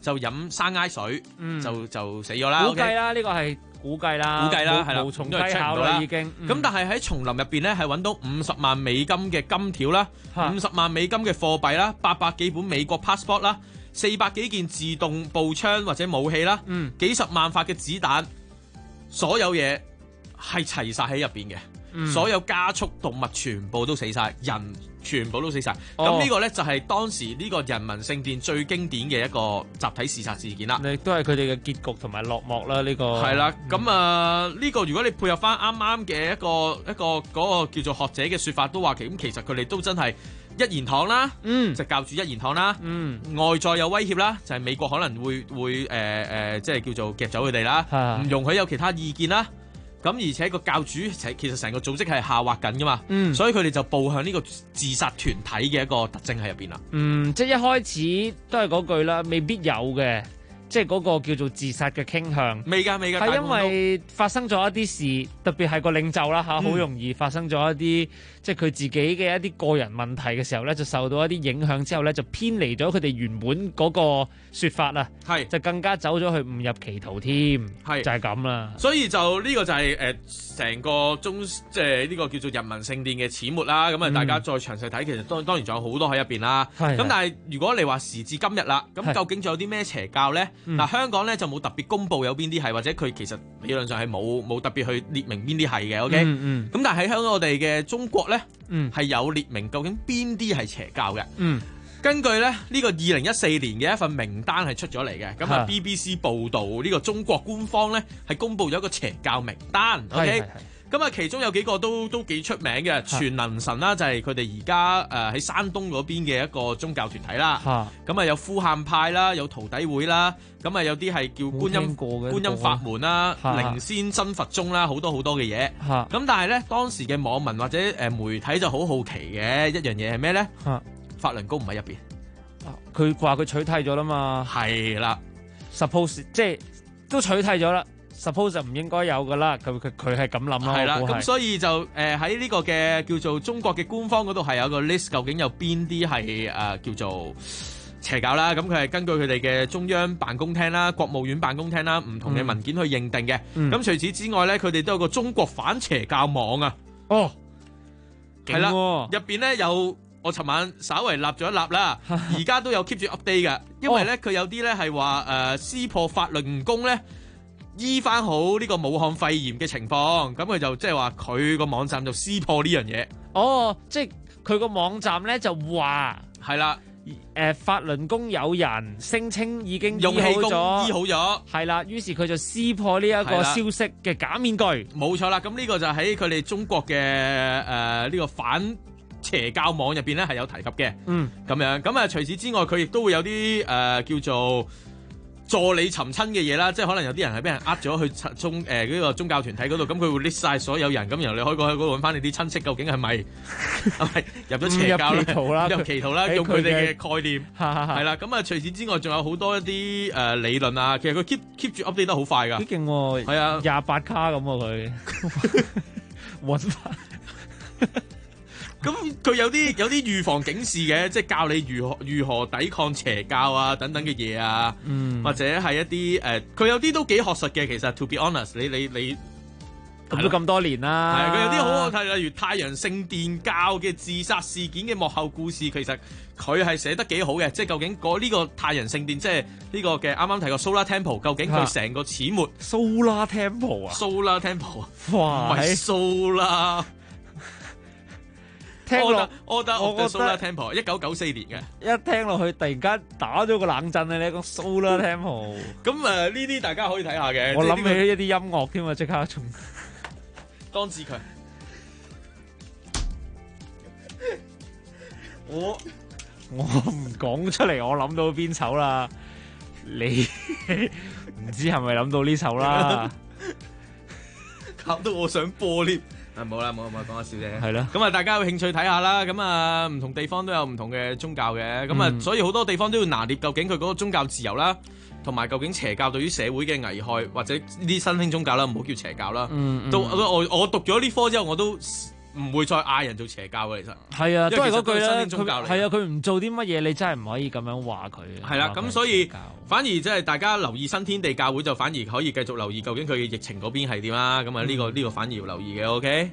就飲生挨水，就死咗啦。 估計啦，呢個係估計啦， 係啦， 無從稽考啦已經。 咁但係喺叢林入邊咧，係揾到50萬美金嘅金條啦，50萬美金嘅貨幣啦，800幾本美國 passport 啦，400幾件自動步槍或者武器啦，幾十萬發嘅子彈，所有嘢係齊晒喺入邊嘅。所有家畜動物全部都死晒，人全部都死晒。咁呢個呢，就係當時呢個人民聖殿最經典嘅一個集體自殺事件啦。 亦都係佢哋嘅結局同埋落幕啦。呢個係啦。咁呢個如果你配合翻啱啱嘅一個嗰個叫做學者嘅説法，都話其實佢哋都真係一言堂啦。就教主一言堂啦。外在有威脅啦，就係美國可能會即係叫做夾走佢哋啦，唔容許有其他意見啦。咁而且個教主其實成個組織係下滑緊噶嘛，所以佢哋就步向呢個自殺團體嘅一個特徵喺入邊啦。 即係一開始都係嗰句啦，未必有嘅，即係嗰個叫做自殺嘅傾向。 未㗎， 係因為發生咗一啲事，特別係個領袖啦嚇，好容易發生咗一啲即係佢自己嘅一啲個人問題嘅時候咧，就受到一啲影響之後咧，就偏離咗佢哋原本嗰個説法啦，就更加走咗去誤入歧途添，就係咁啦。 所以就呢個就係成個即係呢個叫做人民聖殿嘅始末啦。咁大家再詳細睇，其實當然仲有好多喺入邊啦。咁但係如果你話時至今日啦，咁究竟仲有啲咩邪教咧？嗱，香港咧就冇特別公佈有邊啲係，或者佢其實理論上係冇特別去列明邊啲係嘅。OK，咁但係喺香港我哋嘅中國咧，係有列明究竟邊啲係邪教嘅。根據咧呢個2014年嘅一份名單係出咗嚟嘅，咁啊 BBC 報導呢個中國官方咧係公佈咗一個邪教名單。OK，咁啊其中有幾個都幾出名嘅，全能神啦，就係佢哋而家喺山東嗰邊嘅一個宗教團體啦。咁啊有呼喊派啦，有徒弟會啦，咁啊有啲係叫觀音法門啦、靈仙真佛宗啦，好多嘅嘢。咁但係咧當時嘅網民或者媒體就好好奇嘅一樣嘢係咩咧？法輪功唔喺入邊， 佢話佢取締咗啦嘛。 係啦 ，suppose 即係都取締咗啦 ，suppose 就唔應該有噶啦。佢係咁諗咯。 係啦，咁所以就喺呢個嘅叫做中國嘅官方嗰度係有個 list， 究竟有邊啲係叫做邪教啦。咁佢係根據佢哋嘅中央辦公廳啦、國務院辦公廳啦唔同嘅文件去認定嘅。咁除此之外咧，佢哋都有個中國反邪教網啊。係啦，入邊咧有。我尋晚稍為立咗一立啦，而家都有 keep 住 update 嘅，因為咧佢有啲咧係話撕破法輪功咧醫翻好呢個武漢肺炎嘅情況，咁佢就即係話佢個網站就撕破呢樣嘢。 即係佢個網站咧就話係啦， 法輪功有人聲稱已經用氣功醫好咗， 係啦，於是佢就撕破呢一個消息嘅假面具。 冇錯啦，咁呢個就喺佢哋中國嘅呢個反邪教網入邊咧係有提及嘅，咁樣咁啊。除此之外，佢亦都會有啲叫做助理尋親嘅嘢啦，即係可能有啲人係俾人呃咗去呢個宗教團體嗰度，咁佢會 list 晒所有人，咁然後你可以過去嗰度揾翻你啲親戚，究竟係咪入咗邪教入歧途啦，用佢哋嘅概念係啦。咁啊，除此之外，仲有好多一啲理論啊，其實佢 keep 住 update 得好快㗎， 幾勁喎，係啊，28卡咁喎佢揾翻。 咁佢有啲預防警示嘅，即係教你如何抵抗邪教啊等等嘅嘢啊，或者係一啲佢有啲都幾學術嘅。其實 to be honest， 你咁都咁多年啦， 係佢有啲好睇，例如太陽聖殿教嘅自殺事件嘅幕後故事，其實佢係寫得幾好嘅。即係究竟呢個太陽聖殿，即係呢個嘅啱啱提過 Solar Temple， 究竟佢成個始末 Solar Temple 啊 ，Solar Temple 哇， 唔係 Solar。我覺得 Solar Temple 1994年嘅，一聽落去突然間打咗個冷震啊！你講 Solar Temple， 咁呢啲大家可以睇下嘅。 我諗起一啲音樂添啊，即刻從當自強。我唔講出嚟，我諗到邊首啦？你唔知係咪諗到呢首啦？ 搞到我想播添。冇啦，冇講下笑啫。 係咯， 咁啊，大家有興趣睇下啦。咁啊，唔同地方都有唔同嘅宗教嘅。咁啊，所以好多地方都要拿捏究竟佢嗰個宗教自由啦，同埋究竟邪教對於社會嘅危害，或者呢啲新興宗教啦，唔好叫邪教啦。我讀咗呢科之後，我都唔會再嗌人做邪教嘅。其實係啊，都係嗰句啦。佢唔做啲乜嘢，你真係唔可以咁樣話佢。 係啦，咁所以反而即係大家留意新天地教會，就反而可以繼續留意究竟佢嘅疫情嗰邊係點啦。咁啊呢個反而要留意嘅。OK，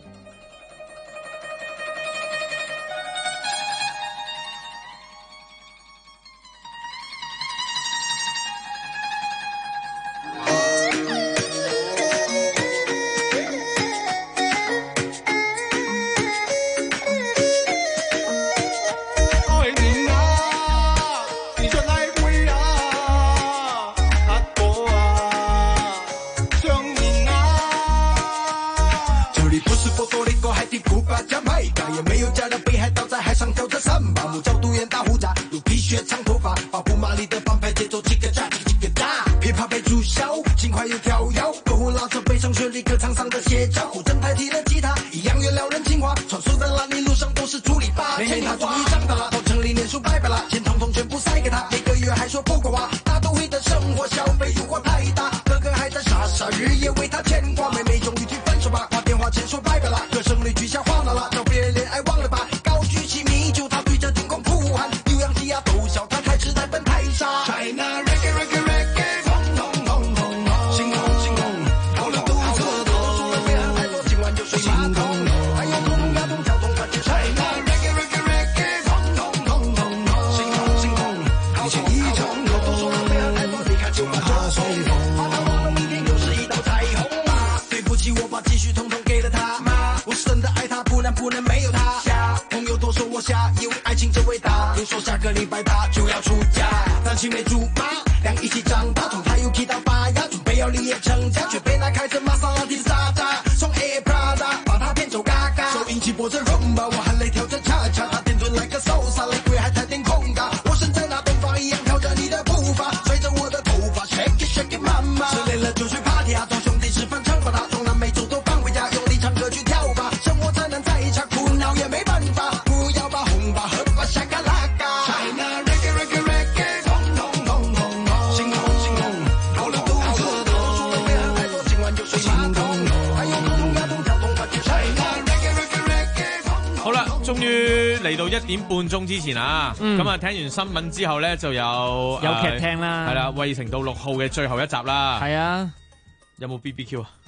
嚟到1點半鐘之前啊，咁啊聽完新聞之後咧就有劇聽啦， 係啦，衛城道6號嘅最後一集啦， 係啊， 有冇 BBQ 啊？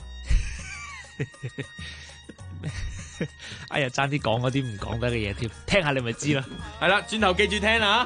哎呀，爭啲講嗰啲唔講得嘅嘢添，聽下你咪知啦。 係啦，轉頭記住聽啊！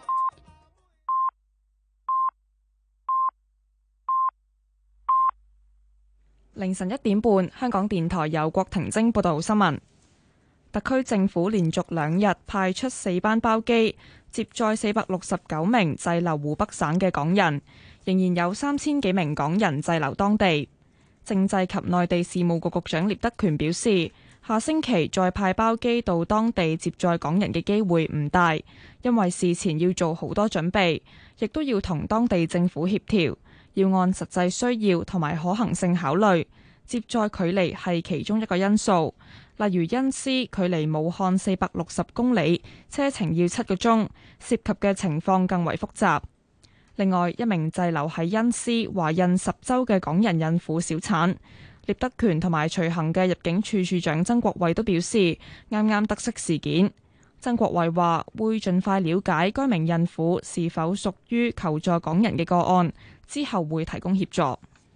凌晨1點半，香港電台由郭婷晶報道新聞。特區政府連續2日派出4班包機，接載469名滯留湖北省嘅港人，仍然有3000幾名港人滯留當地。政制及內地事務局局長聶德權表示，下星期再派包機到當地接載港人嘅機會唔大，因為事前要做好多準備，亦都要同當地政府協調，要按實際需要同埋可行性考慮。接載距離係其中一個因素，例如恩施距離武漢460公里，車程要7個鐘，涉及嘅情況更為複雜。另外，一名滯留喺恩施懷孕10週嘅港人孕婦小產，聶德權同埋隨行嘅入境處處長曾國衛都表示，啱啱得悉事件。曾國衛話會盡快了解該名孕婦是否屬於求助港人嘅個案，之後會提供協助。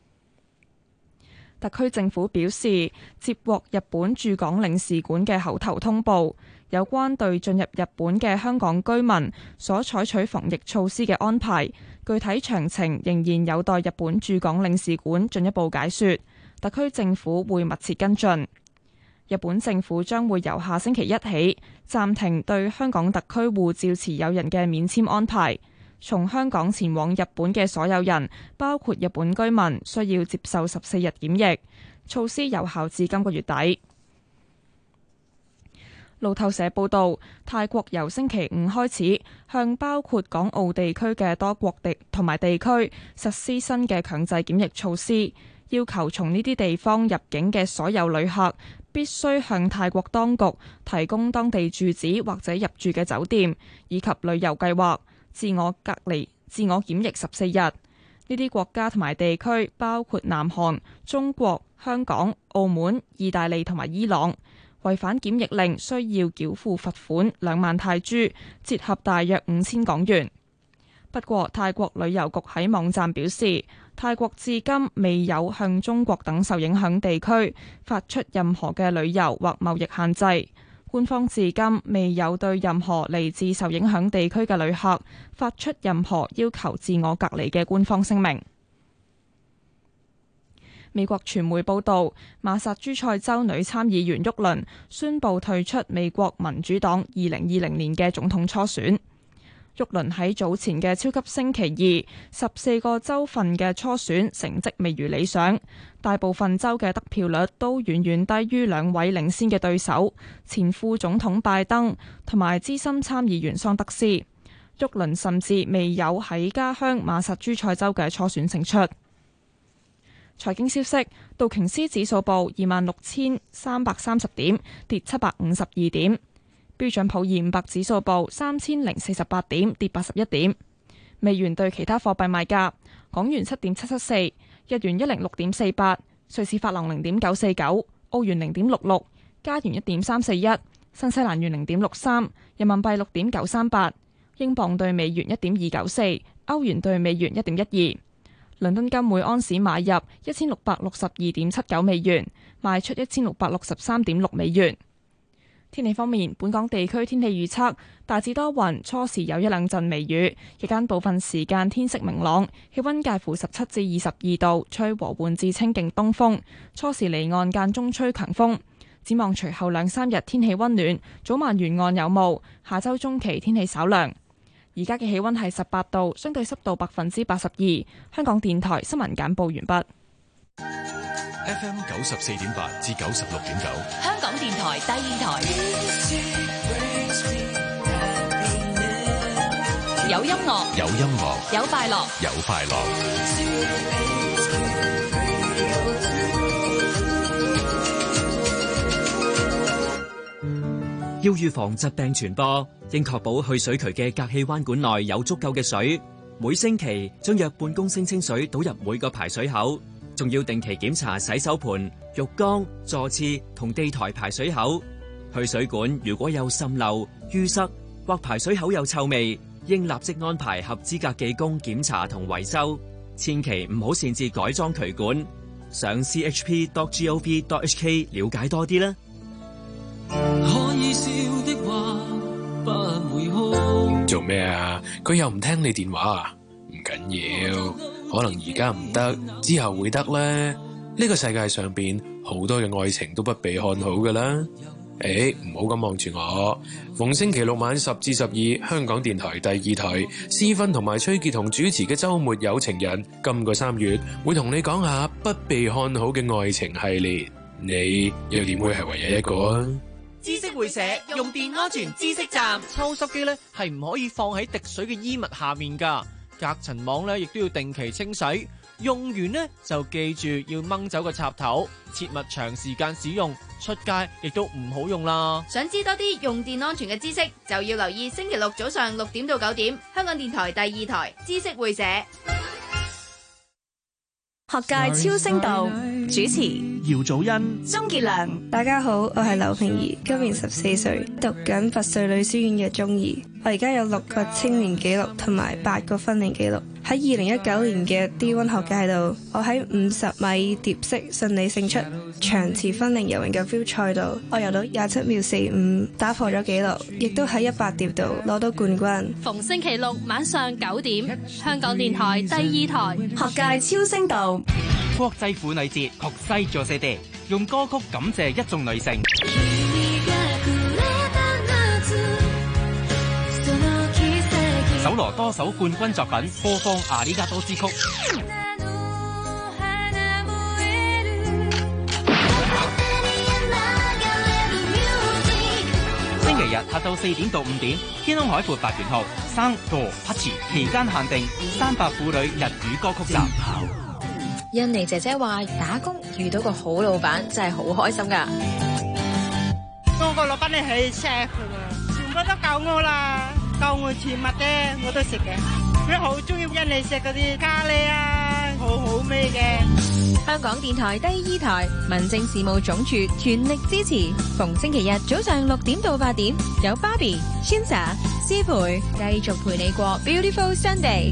特區政府表示，接獲日本駐港領事館嘅口頭通報，有關對進入日本嘅香港居民所採取防疫措施嘅安排，具體詳情仍然有待日本駐港領事館進一步解說。特區政府會密切跟進。日本政府將會由下星期1起暫停對香港特區護照持有人嘅免簽安排。從香港前往日本嘅所有人，包括日本居民，需要接受14日檢疫。措施有效至今個月底。路透社報道，泰國由星期5開始向包括港澳地區嘅多國同埋地區實施新嘅強制檢疫措施，要求從呢啲地方入境嘅所有旅客必須向泰國當局提供當地住址或者入住嘅酒店，以及旅遊計劃。自我隔離、自我檢疫14日。呢啲國家同埋地區包括南韓、中國、香港、澳門、意大利同埋伊朗。 違反檢疫令需要繳付罰款2萬泰銖，折合大約5000港元。不過，泰國旅遊局喺網站表示，泰國至今未有向中國等受影響地區發出任何嘅旅遊或貿易限制。官方至今未有對任何嚟自受影響地區嘅旅客發出任何要求自我隔離嘅官方聲明。美國傳媒報導，馬薩諸塞州女參議員沃倫宣布退出美國民主黨2020年嘅總統初選。沃倫喺早前嘅超級星期二14個州份嘅初選成績未如理想，大部分州嘅得票率都遠遠低於2位領先嘅對手，前副總統拜登同埋資深參議員桑德斯。沃倫甚至未有喺家鄉馬薩諸塞州嘅初選勝出。財經消息，道瓊斯指數報26,330點，跌752點。標準普爾500指數報3048點，跌81點。美元對其他貨幣賣價：港元7.774，日元106.48，瑞士法郎0.949，澳元0.66，加元1.341，新西蘭元0.63，人民幣6.938，英鎊對美元1.294，歐元對美元1.12。倫敦金每安士買入1662.79美元，賣出1663.6美元。天氣方面，本港地區天氣預測大致多雲，初時有一兩陣微雨，日間部分時間天色明朗，氣溫介乎17至22度，吹和緩至清勁東風，初時離岸間中吹強風。展望隨後2-3日天氣溫暖，早晚沿岸有霧，下周中期天氣稍涼。而家嘅氣溫係18度，相對濕度82%。香港電台新聞簡報完畢。 FM 94.8至96.9， 香港電台第二台，有音樂， 有音樂， 有快樂， 有快樂。 要預防疾病傳播，應確保去水渠嘅隔氣彎管內有足夠嘅水。每星期將約半公升清水倒入每個排水口，仲要定期檢查洗手盆、浴缸、座廁同地台排水口。去水管如果有滲漏、淤塞或排水口有臭味，應立即安排合資格技工檢查同維修。千祈唔好擅自改裝渠管。上 chp.gov.hk 了解多啲啦。 可以笑的話不會哭。 做咩啊？佢又唔聽你電話啊？唔緊要，可能而家唔得，之後會得咧。呢個世界上邊好多嘅愛情都不被看好噶啦。唔好咁望住我。逢星期六晚10至12，香港電台第二台，思芬同埋崔潔彤主持嘅週末有情人，今個3月會同你講下不被看好嘅愛情系列。你又點會係唯一一個啊？ 知識會社用電安全知識站，抽濕機咧係唔可以放喺滴水嘅衣物下面噶，隔塵網咧亦都要定期清洗，用完呢就記住要掹走個插頭，切勿長時間使用，出街亦都唔好用啦。 想知多啲用電安全嘅知識，就要留意星期六早上6點到9點，香港電台第二台知識會社。 學界超聲道主持姚祖恩、 鍾傑良。大家好，我係劉平儀，今年14歲，讀緊拔萃女書院嘅中二。我而家有6個青年紀錄同埋8個分齡紀錄。喺2019年嘅 D1 學界度，我喺50米蝶式順利勝出長池分齡游泳嘅 View 賽度，我游到27秒45，打破咗紀錄，亦都喺100蝶度攞到冠軍。 逢星期六晚上9點，香港電台第二台學界超聲道。 國際婦女節，學西做四地，用歌曲感謝一眾女性。搜羅多首冠軍作品，播放阿里加多之曲。星期日下晝4點到5點，天空海闊8元號生個 Patchy 期間限定300婦女日語歌曲集。 印尼姐姐話打工遇到個好老闆真係好開心㗎。 我個老闆咧係 chef 㗎，全部都夠我啦。夠我全物咧，我都食嘅。佢好中意印尼食嗰啲咖喱啊、韓好味嘅。 香港電台第二台民政事務總署全力支持，逢星期日早上6點到8點，有 Barbie、Shinsa、思培繼續陪你過 Beautiful Sunday。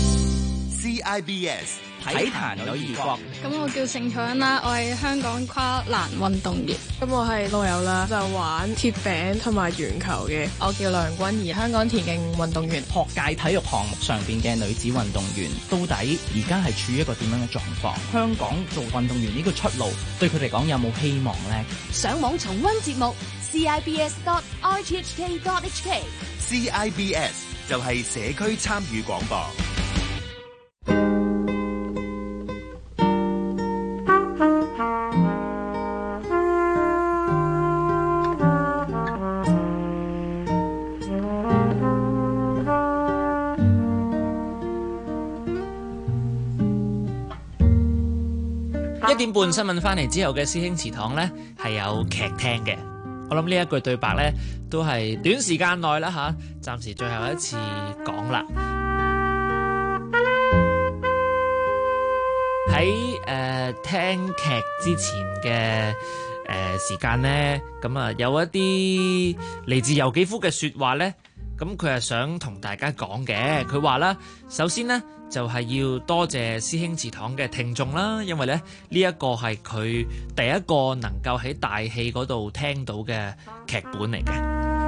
CIBS 體壇女兒國。 咁我叫盛彩欣啦，我係香港跨欄運動員。咁我係老友啦，就玩鐵餅同埋鉛球嘅。我叫梁君怡，香港田徑運動員。 學界體育項目上邊嘅女子運動員，到底而家係處於一個點樣嘅狀況？香港做運動員呢個出路，對佢嚟講有冇希望呢？ 上網重溫節目 CIBS.RTHK.HK。 CIBS 就係社區參與廣播。 1點半新聞翻嚟之後嘅師兄祠堂呢，係有劇聽嘅。我諗呢一句對白呢，都係短時間內啦嚇，暫時最後一次講啦。喺聽劇之前嘅時間呢，咁啊有一啲嚟自尤紀夫嘅説話呢，咁佢係想同大家講嘅。佢話啦，首先呢，就係要多謝師兄祠堂嘅聽眾啦，因為咧呢一個係佢第一個能夠喺大戲嗰度聽到嘅劇本嚟嘅。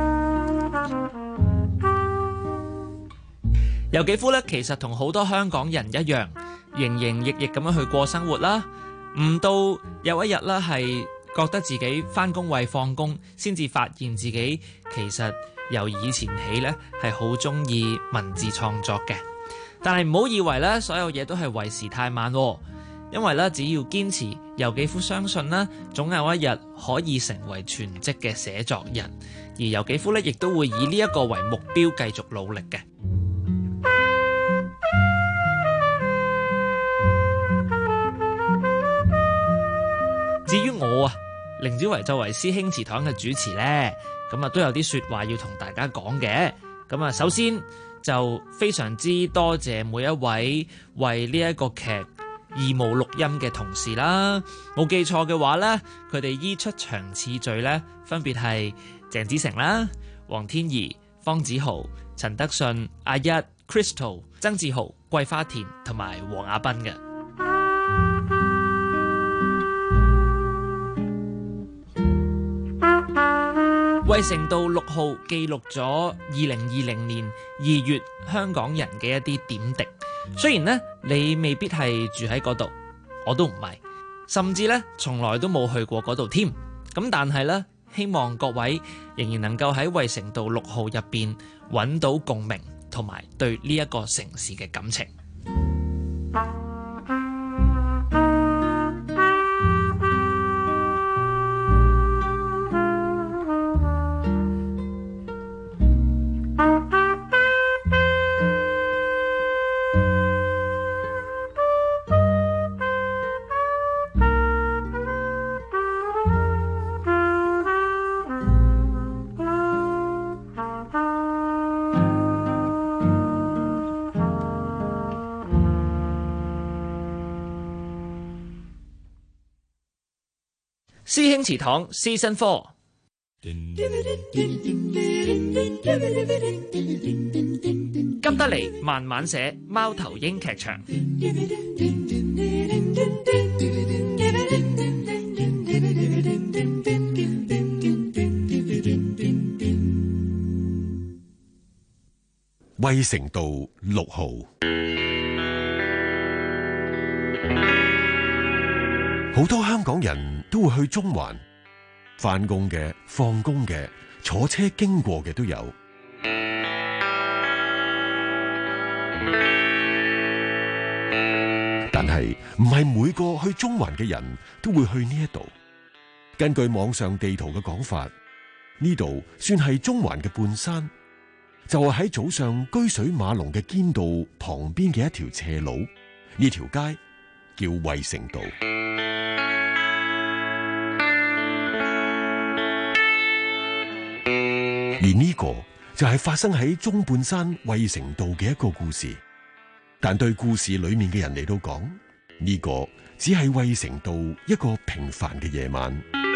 尤紀夫咧其實同好多香港人一樣，營營役役咁樣去過生活啦，唔到有一日啦係覺得自己返工為放工，先至發現自己其實由以前起咧係好鍾意文字創作嘅。但係唔好以為咧，所有嘢都係為時太晚，因為咧，只要堅持，尤紀夫相信咧，總有一日可以成為全職嘅寫作人。而尤紀夫咧，亦都會以呢一個為目標，繼續努力嘅。至於我啊，凌子維作為師兄祠堂嘅主持咧，咁啊都有啲說話要同大家講嘅。咁啊，首先就非常之多謝每一位為呢一個劇義務錄音嘅同事啦。冇記錯嘅話呢，佢哋依出場次序呢，分別係鄭子誠啦、黃天怡、方子豪、陳德信、阿一、Crystal、曾志豪、桂花田同埋黃亞斌嘅。衛城道6號記錄咗2020年2月香港人嘅一啲點滴。雖然呢，你未必係住喺嗰度，我都唔係，甚至呢，從來都冇去過嗰度添。咁但係呢，希望各位仍然能夠喺衛城道6號入邊揾到共鳴，同埋對呢一個城市嘅感情。師兄祠堂 Season 4， 急得嚟慢慢寫，貓頭鷹劇場。 衛城道6號。好多香港人都會去中環，返工嘅、放工嘅、坐車經過嘅都有。但係唔係每個去中環嘅人都會去呢一度。根據網上地圖嘅講法，呢度算係中環嘅半山，就係喺早上車水馬龍嘅堅道旁邊嘅一條斜路，呢條街叫衛城道。而呢個就係發生喺中半山衛城道嘅一個故事，但對故事裏面嘅人嚟到講， 呢個只係衛城道一個平凡嘅夜晚。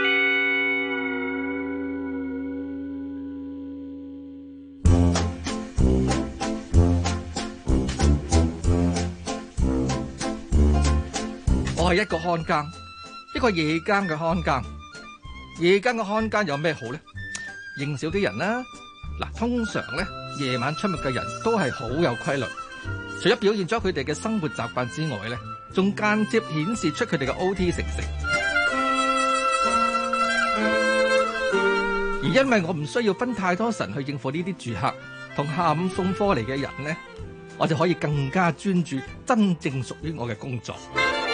我係一個看更，一個夜更嘅看更。夜更嘅看更有咩好呢？認少啲人啦。嗱，通常咧夜晚出沒嘅人都係好有規律，除咗表現咗佢哋嘅生活習慣之外咧，仲間接顯示出佢哋嘅 OT 成績。而因為我唔需要分太多神去應付呢啲住客同下午送貨嚟嘅人咧，我就可以更加專注真正屬於我嘅工作。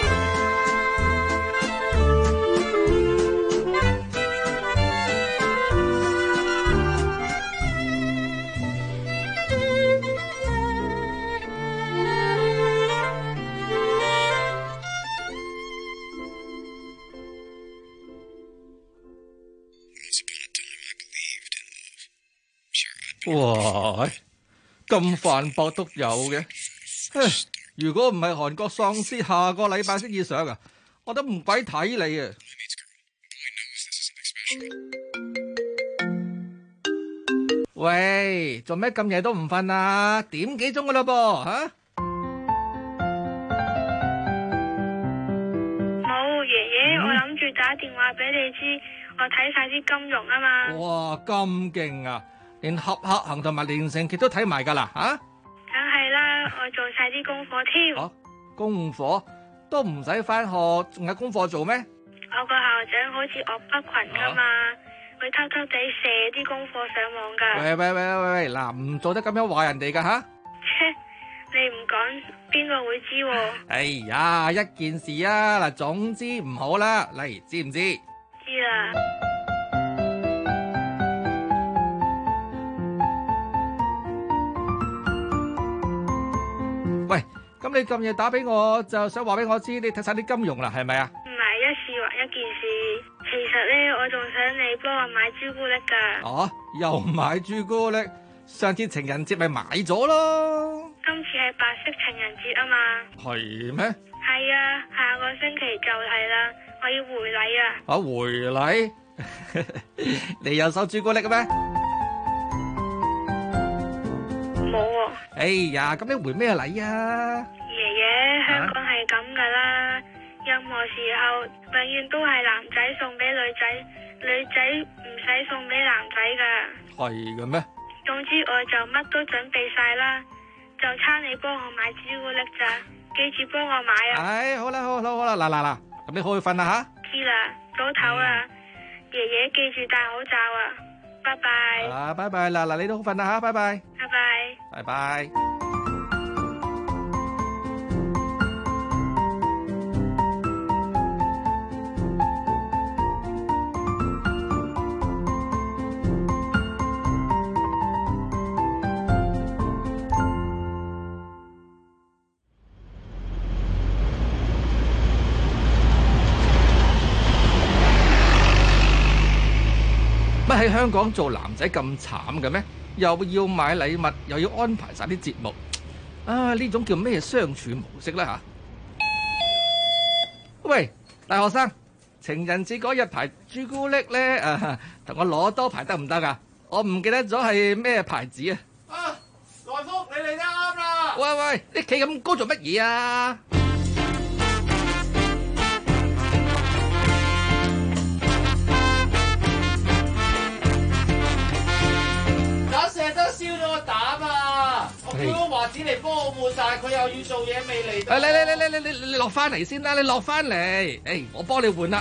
哇！咁繁駁都有嘅，如果唔係韓國喪屍下個禮拜先至上啊，我都唔鬼睇你啊！喂，做咩咁夜都唔瞓啊？點幾鐘噶啦噃吓？ 冇，爺爺，我諗住打電話俾你知，我睇晒啲金融啊嘛。 哇，咁勁啊！連俠客行同埋連城訣都睇埋噶啦，吓！ 梗係啦，我做晒啲功課添。 功課都唔使翻學，仲有功課做咩？ 我個校長好似岳不群噶嘛，會偷偷地射啲功課上網噶。 喂，嗱，唔做得咁樣話人哋噶吓！ 你唔講，邊個會知喎？ 哎呀，一件事啊，嗱，總之唔好啦，嚟，知唔知？ 知啦。 喂，咁你咁夜打俾我，就想話俾我知你睇晒啲金融啦，係咪啊？ 唔係一事還一件事，其實咧我仲想你幫我買朱古力噶。 哦，又買朱古力？上次情人節咪買咗咯。 今次係白色情人節啊嘛。 係咩？ 係啊，下個星期就係啦，我要回禮啊。 回禮？你有收朱古力嘅咩？ 冇喎。 哎呀，咁你回咩禮啊？ 爺爺，香港係咁噶啦，任何時候永遠都係男仔送俾女仔，女仔唔使送俾男仔噶。係嘅咩？總之我就乜都準備晒啦，就差你幫我買朱古力咋，記住幫我買啊！ 哎，好啦，嗱，咁你好去瞓啦吓。 知啦，早唞啦，爺爺記住戴口罩啊！拜拜。 啊，拜拜，嗱，你都好瞓啦吓，拜拜。 拜拜。 拜拜。乜喺香港做男仔咁慘嘅咩？又要買禮物，又要安排晒啲節目，啊！呢種叫咩相處模式啦吓？喂，大學生，情人節嗰日排朱古力咧，同我攞多排得唔得啊？我唔記得咗係咩牌子啊！ 啊，來福，你嚟得啱啦！ 喂，你企咁高做乜嘢啊？ 燒咗個膽啊！我叫咗華子嚟幫我換，但係佢又要做嘢未嚟到。 你落翻嚟先啦！你落翻嚟，我幫你換啦。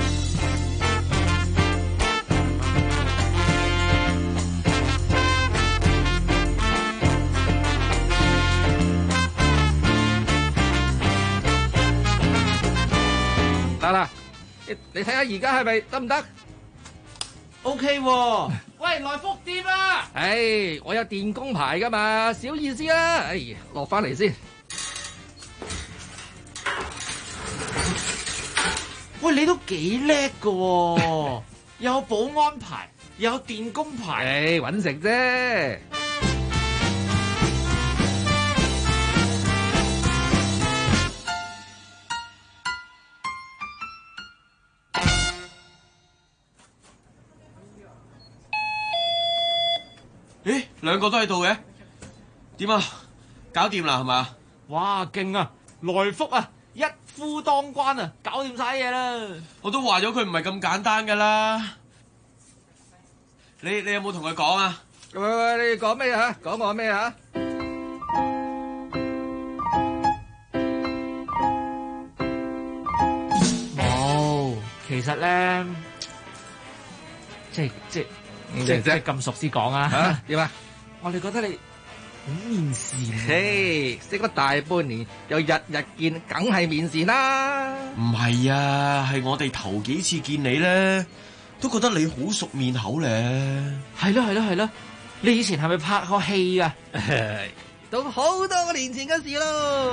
嗱，你睇下而家係咪得唔得 ？OK 喎。喂，來福店啊！ 我有電工牌噶嘛，小意思啦。落翻嚟先。 喂，你都幾叻噶喎，有保安牌，有電工牌。 搵食啫。 咦，兩個都喺度嘅，點啊？搞掂啦係嘛？ 哇，勁啊！來福啊，一夫當關啊，搞掂晒嘢啦！ 我都話咗佢唔係咁簡單噶啦。你有冇同佢講啊？ 喂，你講咩啊？講我咩啊？ 冇，其實咧，即係咁熟先講啊？ 點啊？ 我哋覺得你好面善， 嘿，識咗大半年，又日日見，梗係面善啦。 唔係啊，係我哋頭幾次見你咧，都覺得你好熟面口咧。 係咯，你以前係咪拍過戲啊？ 都好多個年前嘅事咯。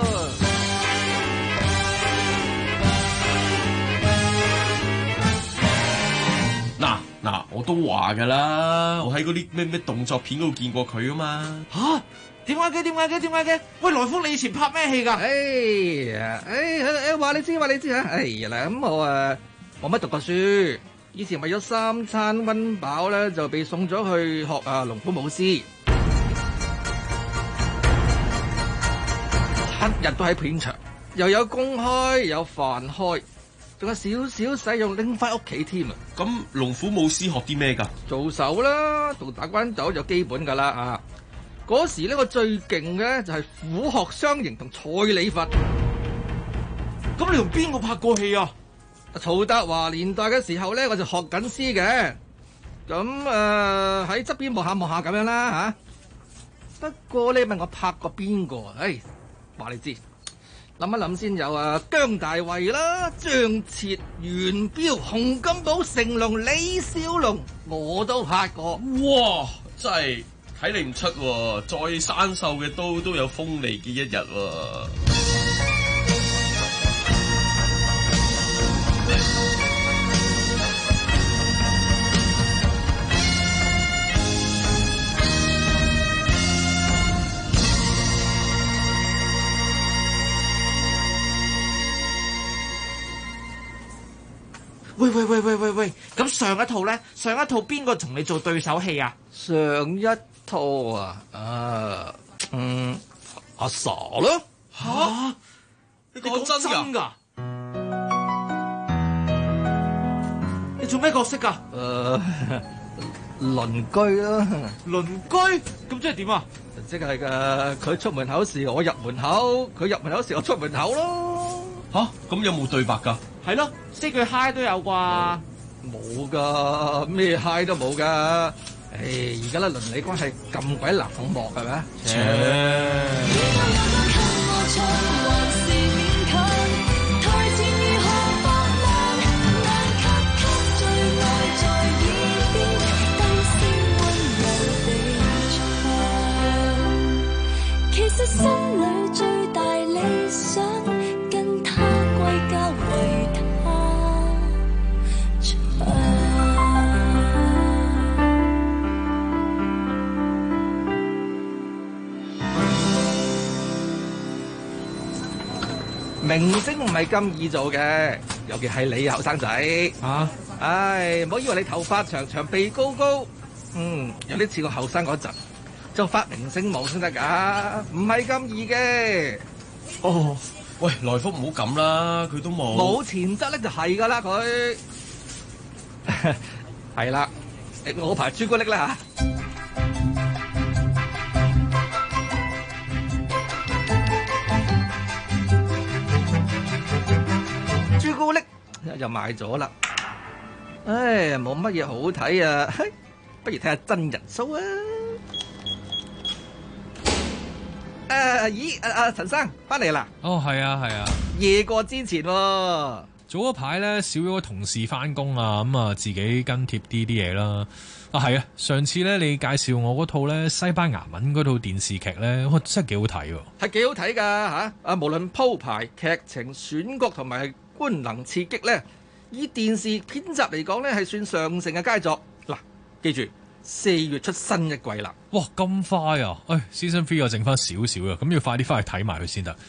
嗱，我都話噶啦，我喺嗰啲咩動作片嗰度見過佢啊嘛。 吓？點解嘅？喂，來福，你以前拍咩戲㗎？ 話你知嚇。哎呀嗱，咁我冇乜讀過書，以前為咗3餐溫飽咧，就被送咗去學龍虎武師，7日都喺片場，又有公開，有飯開。仲有少少使用拎翻屋企添啊！ 咁龍虎武師學啲咩㗎？ 做手啦，同打關鬥就基本㗎啦啊！嗰時呢，我最勁嘅就係虎鶴雙形同蔡李佛。 咁你同邊個拍過戲啊？ 曹達華年代嘅時候咧，我就學緊師嘅。咁喺側邊望下咁樣啦嚇。不過你問我拍過邊個？話你知。諗一諗先，有姜大衛啦、張徹、元彪、洪金寶、成龍、李小龍，我都拍過。 哇！真係睇你唔出喎，再生鏽嘅刀都有鋒利嘅一日喎。 喂，咁上一套咧？上一套邊個同你做對手戲啊？ 上一套阿 sa 咯。 吓？你講真㗎？你做咩角色㗎？ 鄰居啦。 鄰居？咁即係點啊？ 即係佢出門口時我入門口，佢入門口時我出門口咯。 吓？咁有冇對白㗎？ 係咯，say 句 hi 都有啩？ 冇噶，咩 hi 都冇噶。而家咧鄰里關係咁鬼冷漠係咪？ 其實心裏最大理想，跟他歸家為他唱。 明星唔係咁易做嘅，尤其係你後生仔啊！唔好以為你頭髮長長鼻高高，有啲似個後生嗰陣。就發明星夢先得㗎，唔係咁易嘅。 喂，來福唔好咁啦，佢都冇潛質咧就係㗎啦，佢係啦，我排朱古力啦嚇，朱古力又買咗啦。冇乜嘢好睇啊，不如睇下真人 show 啊！陳生翻嚟啦！ 係啊， 夜過之前喎。 早一排咧少咗個同事翻工啊，咁啊自己跟貼啲嘢啦。係啊，上次咧你介紹我嗰套咧西班牙文嗰套電視劇咧，真係幾好睇喎。 係幾好睇㗎嚇！無論鋪排、劇情、選角同埋官能刺激咧，以電視編集嚟講咧係算上乘嘅佳作。嗱，記住。4月出新一季啦！ 哇，咁快啊！Season 3又剩翻少少啊，咁要快啲翻去睇埋佢先得。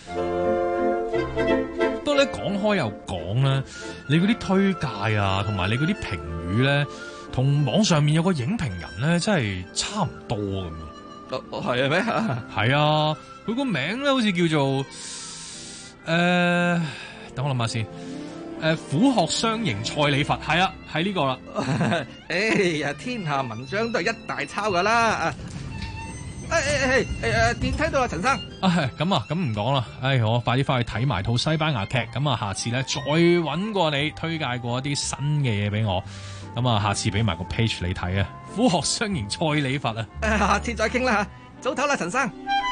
不過咧講開又講啦，你嗰啲推介啊，同埋你嗰啲評語咧， 同網上面有個影評人咧，真係差唔多咁。 係啊咩？ 係啊，佢個名咧好似叫做等我諗下先。虎鶴雙形賽里佛，係啊，係呢個啦。 哎呀，天下文章都係一大抄噶啦。電梯到啦，陳生。 咁啊，咁唔講啦。我快啲翻去睇埋套西班牙劇。咁啊，下次咧再搵過你推介過一啲新嘅嘢俾我。咁啊，下次俾埋個 page 你睇啊。虎鶴雙形賽里佛啊。 下次再傾啦吓，早唞啦，陳生。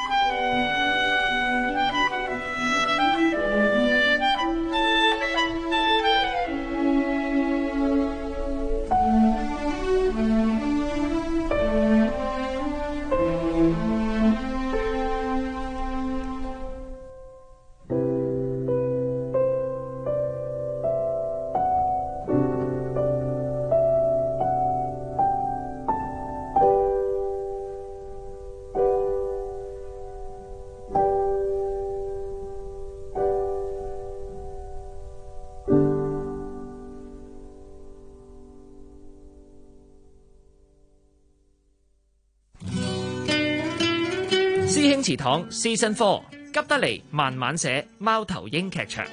師兄祠堂 Season 4急得嚟慢慢寫貓頭鷹劇場。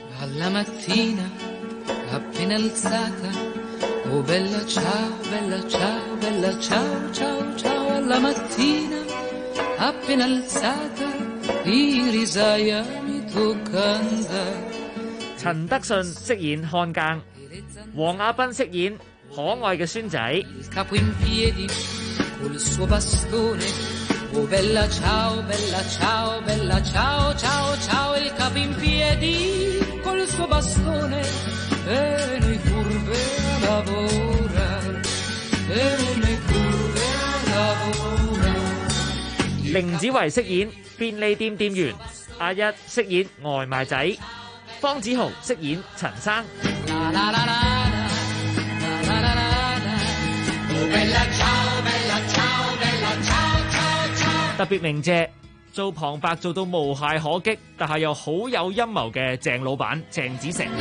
陳德信飾演看更，黃亞斌飾演可愛嘅孫仔。Oh bella ciao, bella ciao, bella ciao, ciao, ciao, il capo in piedi col suo bastone e noi curve a lavorare, e noi curve a lavorare。凌子維飾演便利店店員，阿一飾演外賣仔，方子豪飾演陳生。特別鳴謝做旁白做到無懈可擊，但係又好有陰謀嘅鄭老闆鄭子誠。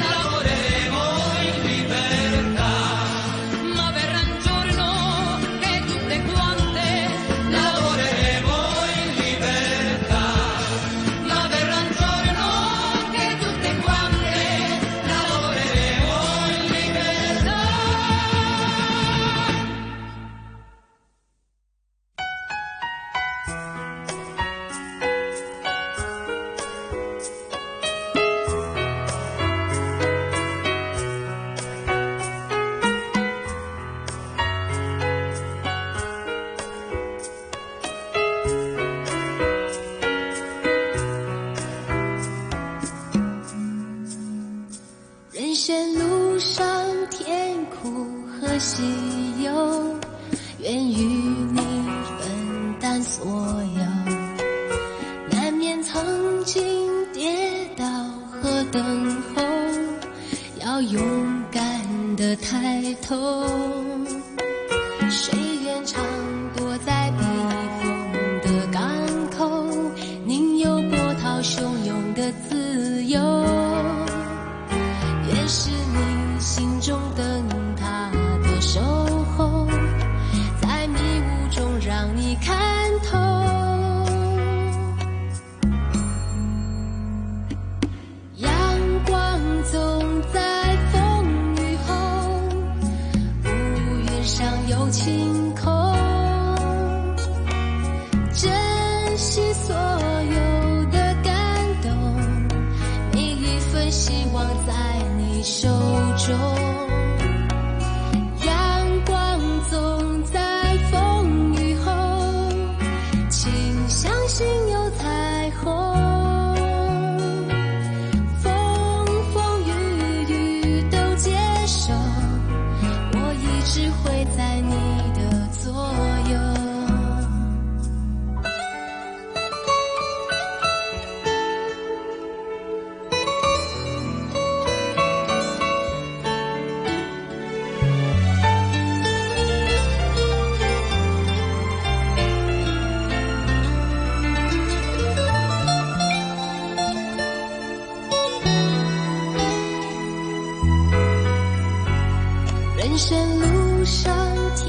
人生路上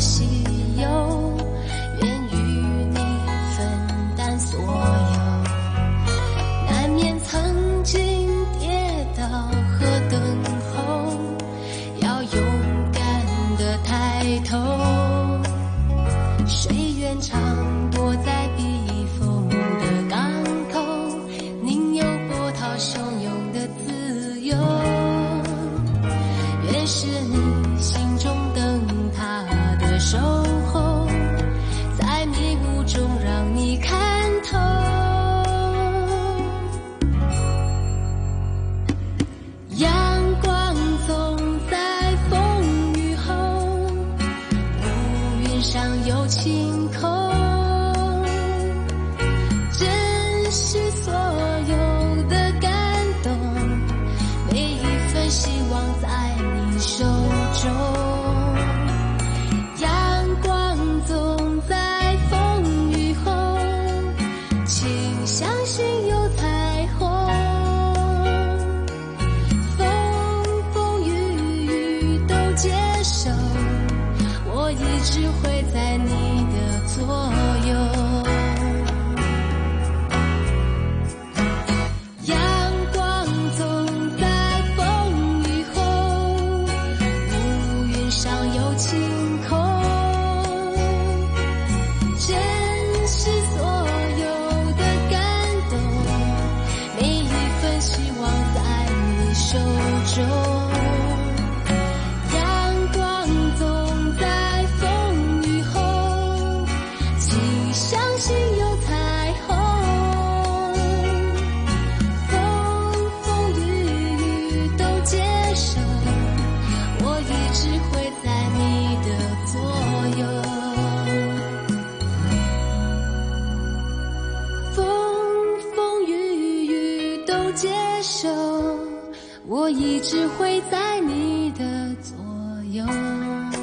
稀有，愿与你分担所有，难免曾经跌倒和等候，要勇敢地抬头，谁愿常躲在避风的港口，宁有波涛汹涌的自由，愿是你心中灯塔的守候，在迷雾中让你看透。阳光总在风雨后，乌云上有晴空，珍惜所有的感动，每一份希望在你手中。阳光总在风雨后，请相信有彩虹，风风雨雨都接受，我一直会在你的左右。阳光总在风雨后，乌云上有晴空，珍惜所有的感动，每一份希望在你手中。阳光总在风雨后，请相信有彩虹，风风雨雨都接受，我一直会在你的左右。风风雨雨都接受，我一直会在你的左右。